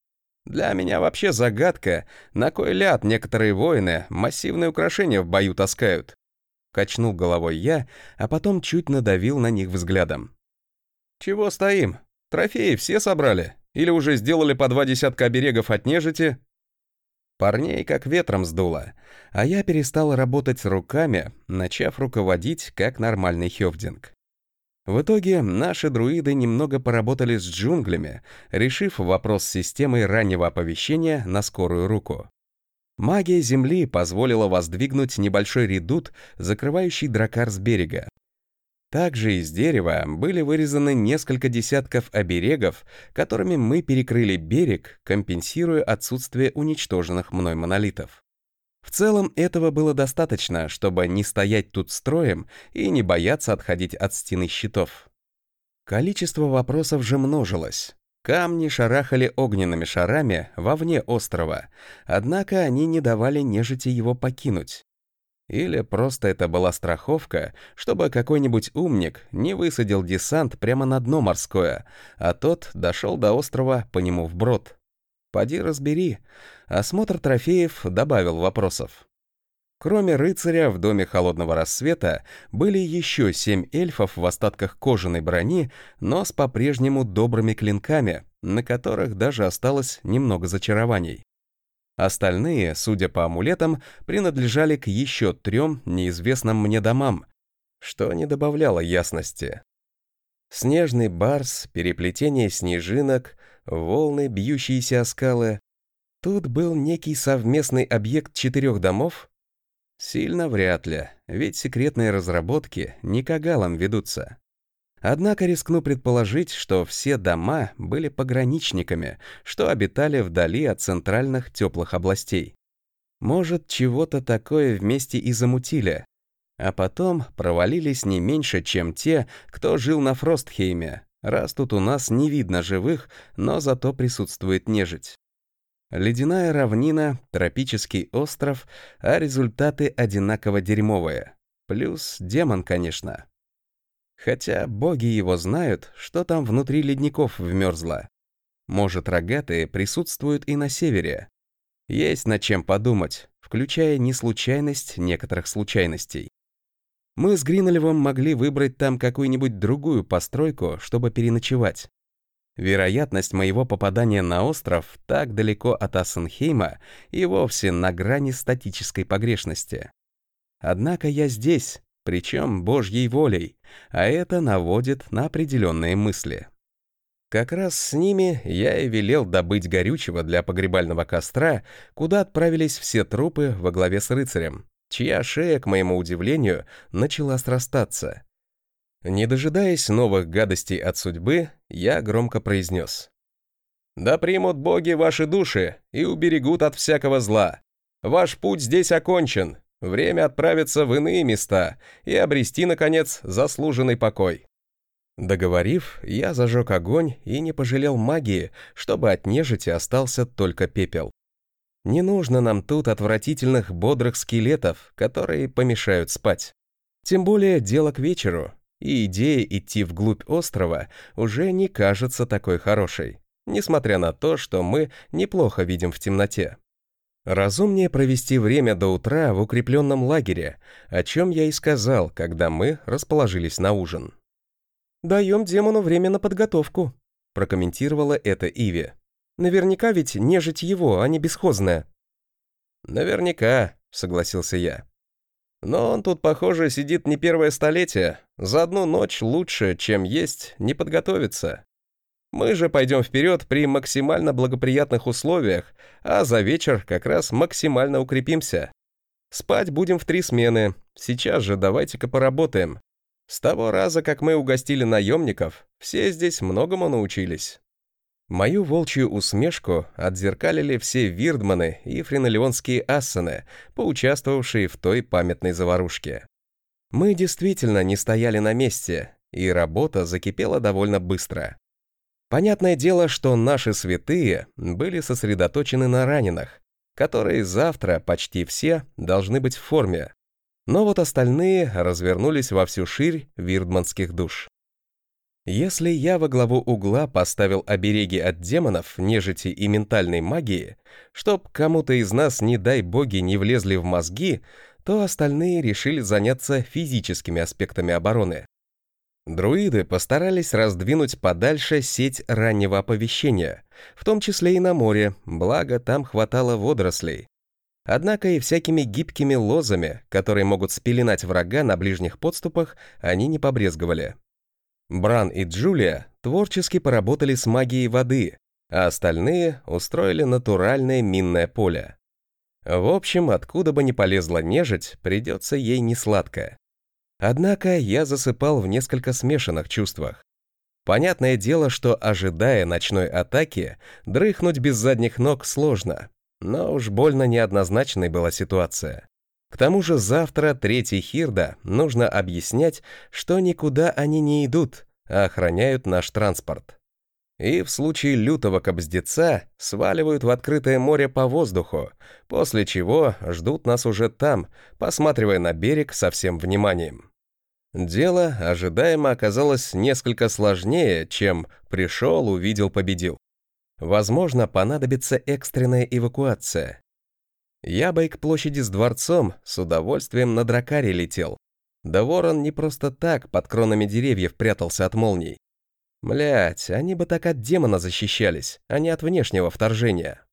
«Для меня вообще загадка, на кой ляд некоторые воины массивные украшения в бою таскают». Качнул головой я, а потом чуть надавил на них взглядом. «Чего стоим? Трофеи все собрали? Или уже сделали по два десятка оберегов от нежити?» Парней как ветром сдуло, а я перестал работать руками, начав руководить как нормальный хёвдинг. В итоге наши друиды немного поработали с джунглями, решив вопрос с системой раннего оповещения на скорую руку. Магия Земли позволила воздвигнуть небольшой редут, закрывающий дракар с берега. Также из дерева были вырезаны несколько десятков оберегов, которыми мы перекрыли берег, компенсируя отсутствие уничтоженных мной монолитов. В целом этого было достаточно, чтобы не стоять тут строем и не бояться отходить от стены щитов. Количество вопросов же множилось. Камни шарахали огненными шарами вовне острова, однако они не давали нежити его покинуть. Или просто это была страховка, чтобы какой-нибудь умник не высадил десант прямо на дно морское, а тот дошел до острова по нему вброд. Поди разбери. Осмотр трофеев добавил вопросов. Кроме рыцаря в доме Холодного Рассвета были еще семь эльфов в остатках кожаной брони, но с по-прежнему добрыми клинками, на которых даже осталось немного зачарований. Остальные, судя по амулетам, принадлежали к еще трем неизвестным мне домам, что не добавляло ясности. Снежный барс, переплетение снежинок, волны, бьющиеся о скалы. Тут был некий совместный объект четырех домов? Сильно вряд ли, ведь секретные разработки не кагалом ведутся. Однако рискну предположить, что все дома были пограничниками, что обитали вдали от центральных теплых областей. Может, чего-то такое вместе и замутили, а потом провалились не меньше, чем те, кто жил на Фростхейме, раз тут у нас не видно живых, но зато присутствует нежить. Ледяная равнина, тропический остров, а результаты одинаково дерьмовые. Плюс демон, конечно. Хотя боги его знают, что там внутри ледников вмерзло. Может, рогатые присутствуют и на севере. Есть над чем подумать, включая неслучайность некоторых случайностей. Мы с Гринелевым могли выбрать там какую-нибудь другую постройку, чтобы переночевать. Вероятность моего попадания на остров так далеко от Ассенхейма и вовсе на грани статической погрешности. Однако я здесь, причем Божьей волей, а это наводит на определенные мысли. Как раз с ними я и велел добыть горючего для погребального костра, куда отправились все трупы во главе с рыцарем, чья шея, к моему удивлению, начала срастаться. Не дожидаясь новых гадостей от судьбы, я громко произнес: «Да примут боги ваши души и уберегут от всякого зла. Ваш путь здесь окончен. Время отправиться в иные места и обрести, наконец, заслуженный покой». Договорив, я зажег огонь и не пожалел магии, чтобы от нежити остался только пепел. Не нужно нам тут отвратительных бодрых скелетов, которые помешают спать. Тем более дело к вечеру, и идея идти вглубь острова уже не кажется такой хорошей, несмотря на то, что мы неплохо видим в темноте. Разумнее провести время до утра в укрепленном лагере, о чем я и сказал, когда мы расположились на ужин. «Даем демону время на подготовку», — прокомментировала это Иви. «Наверняка ведь нежить его, а не бесхозная». «Наверняка», — согласился я. «Но он тут, похоже, сидит не первое столетие. За одну ночь лучше, чем есть, не подготовиться. Мы же пойдем вперед при максимально благоприятных условиях, а за вечер как раз максимально укрепимся. Спать будем в три смены. Сейчас же давайте-ка поработаем. С того раза, как мы угостили наемников, все здесь многому научились». Мою волчью усмешку отзеркалили все вирдманы и френолеонские ассены, поучаствовавшие в той памятной заварушке. Мы действительно не стояли на месте, и работа закипела довольно быстро. Понятное дело, что наши святые были сосредоточены на раненых, которые завтра почти все должны быть в форме. Но вот остальные развернулись во всю ширь вирдманских душ. Если я во главу угла поставил обереги от демонов, нежити и ментальной магии, чтоб кому-то из нас, не дай боги, не влезли в мозги, то остальные решили заняться физическими аспектами обороны. Друиды постарались раздвинуть подальше сеть раннего оповещения, в том числе и на море, благо там хватало водорослей. Однако и всякими гибкими лозами, которые могут спеленать врага на ближних подступах, они не побрезговали. Бран и Джулия творчески поработали с магией воды, а остальные устроили натуральное минное поле. В общем, откуда бы ни полезла нежить, придется ей несладко. Однако я засыпал в несколько смешанных чувствах. Понятное дело, что, ожидая ночной атаки, дрыхнуть без задних ног сложно, но уж больно неоднозначной была ситуация. К тому же завтра третий Хирда нужно объяснять, что никуда они не идут, а охраняют наш транспорт. И в случае лютого кобздеца сваливают в открытое море по воздуху, после чего ждут нас уже там, посматривая на берег со всем вниманием. Дело ожидаемо оказалось несколько сложнее, чем пришел, увидел, победил. Возможно, понадобится экстренная эвакуация. Я бы и к площади с дворцом с удовольствием на дракаре летел. Да ворон не просто так под кронами деревьев прятался от молний. Млять, они бы так от демона защищались, а не от внешнего вторжения.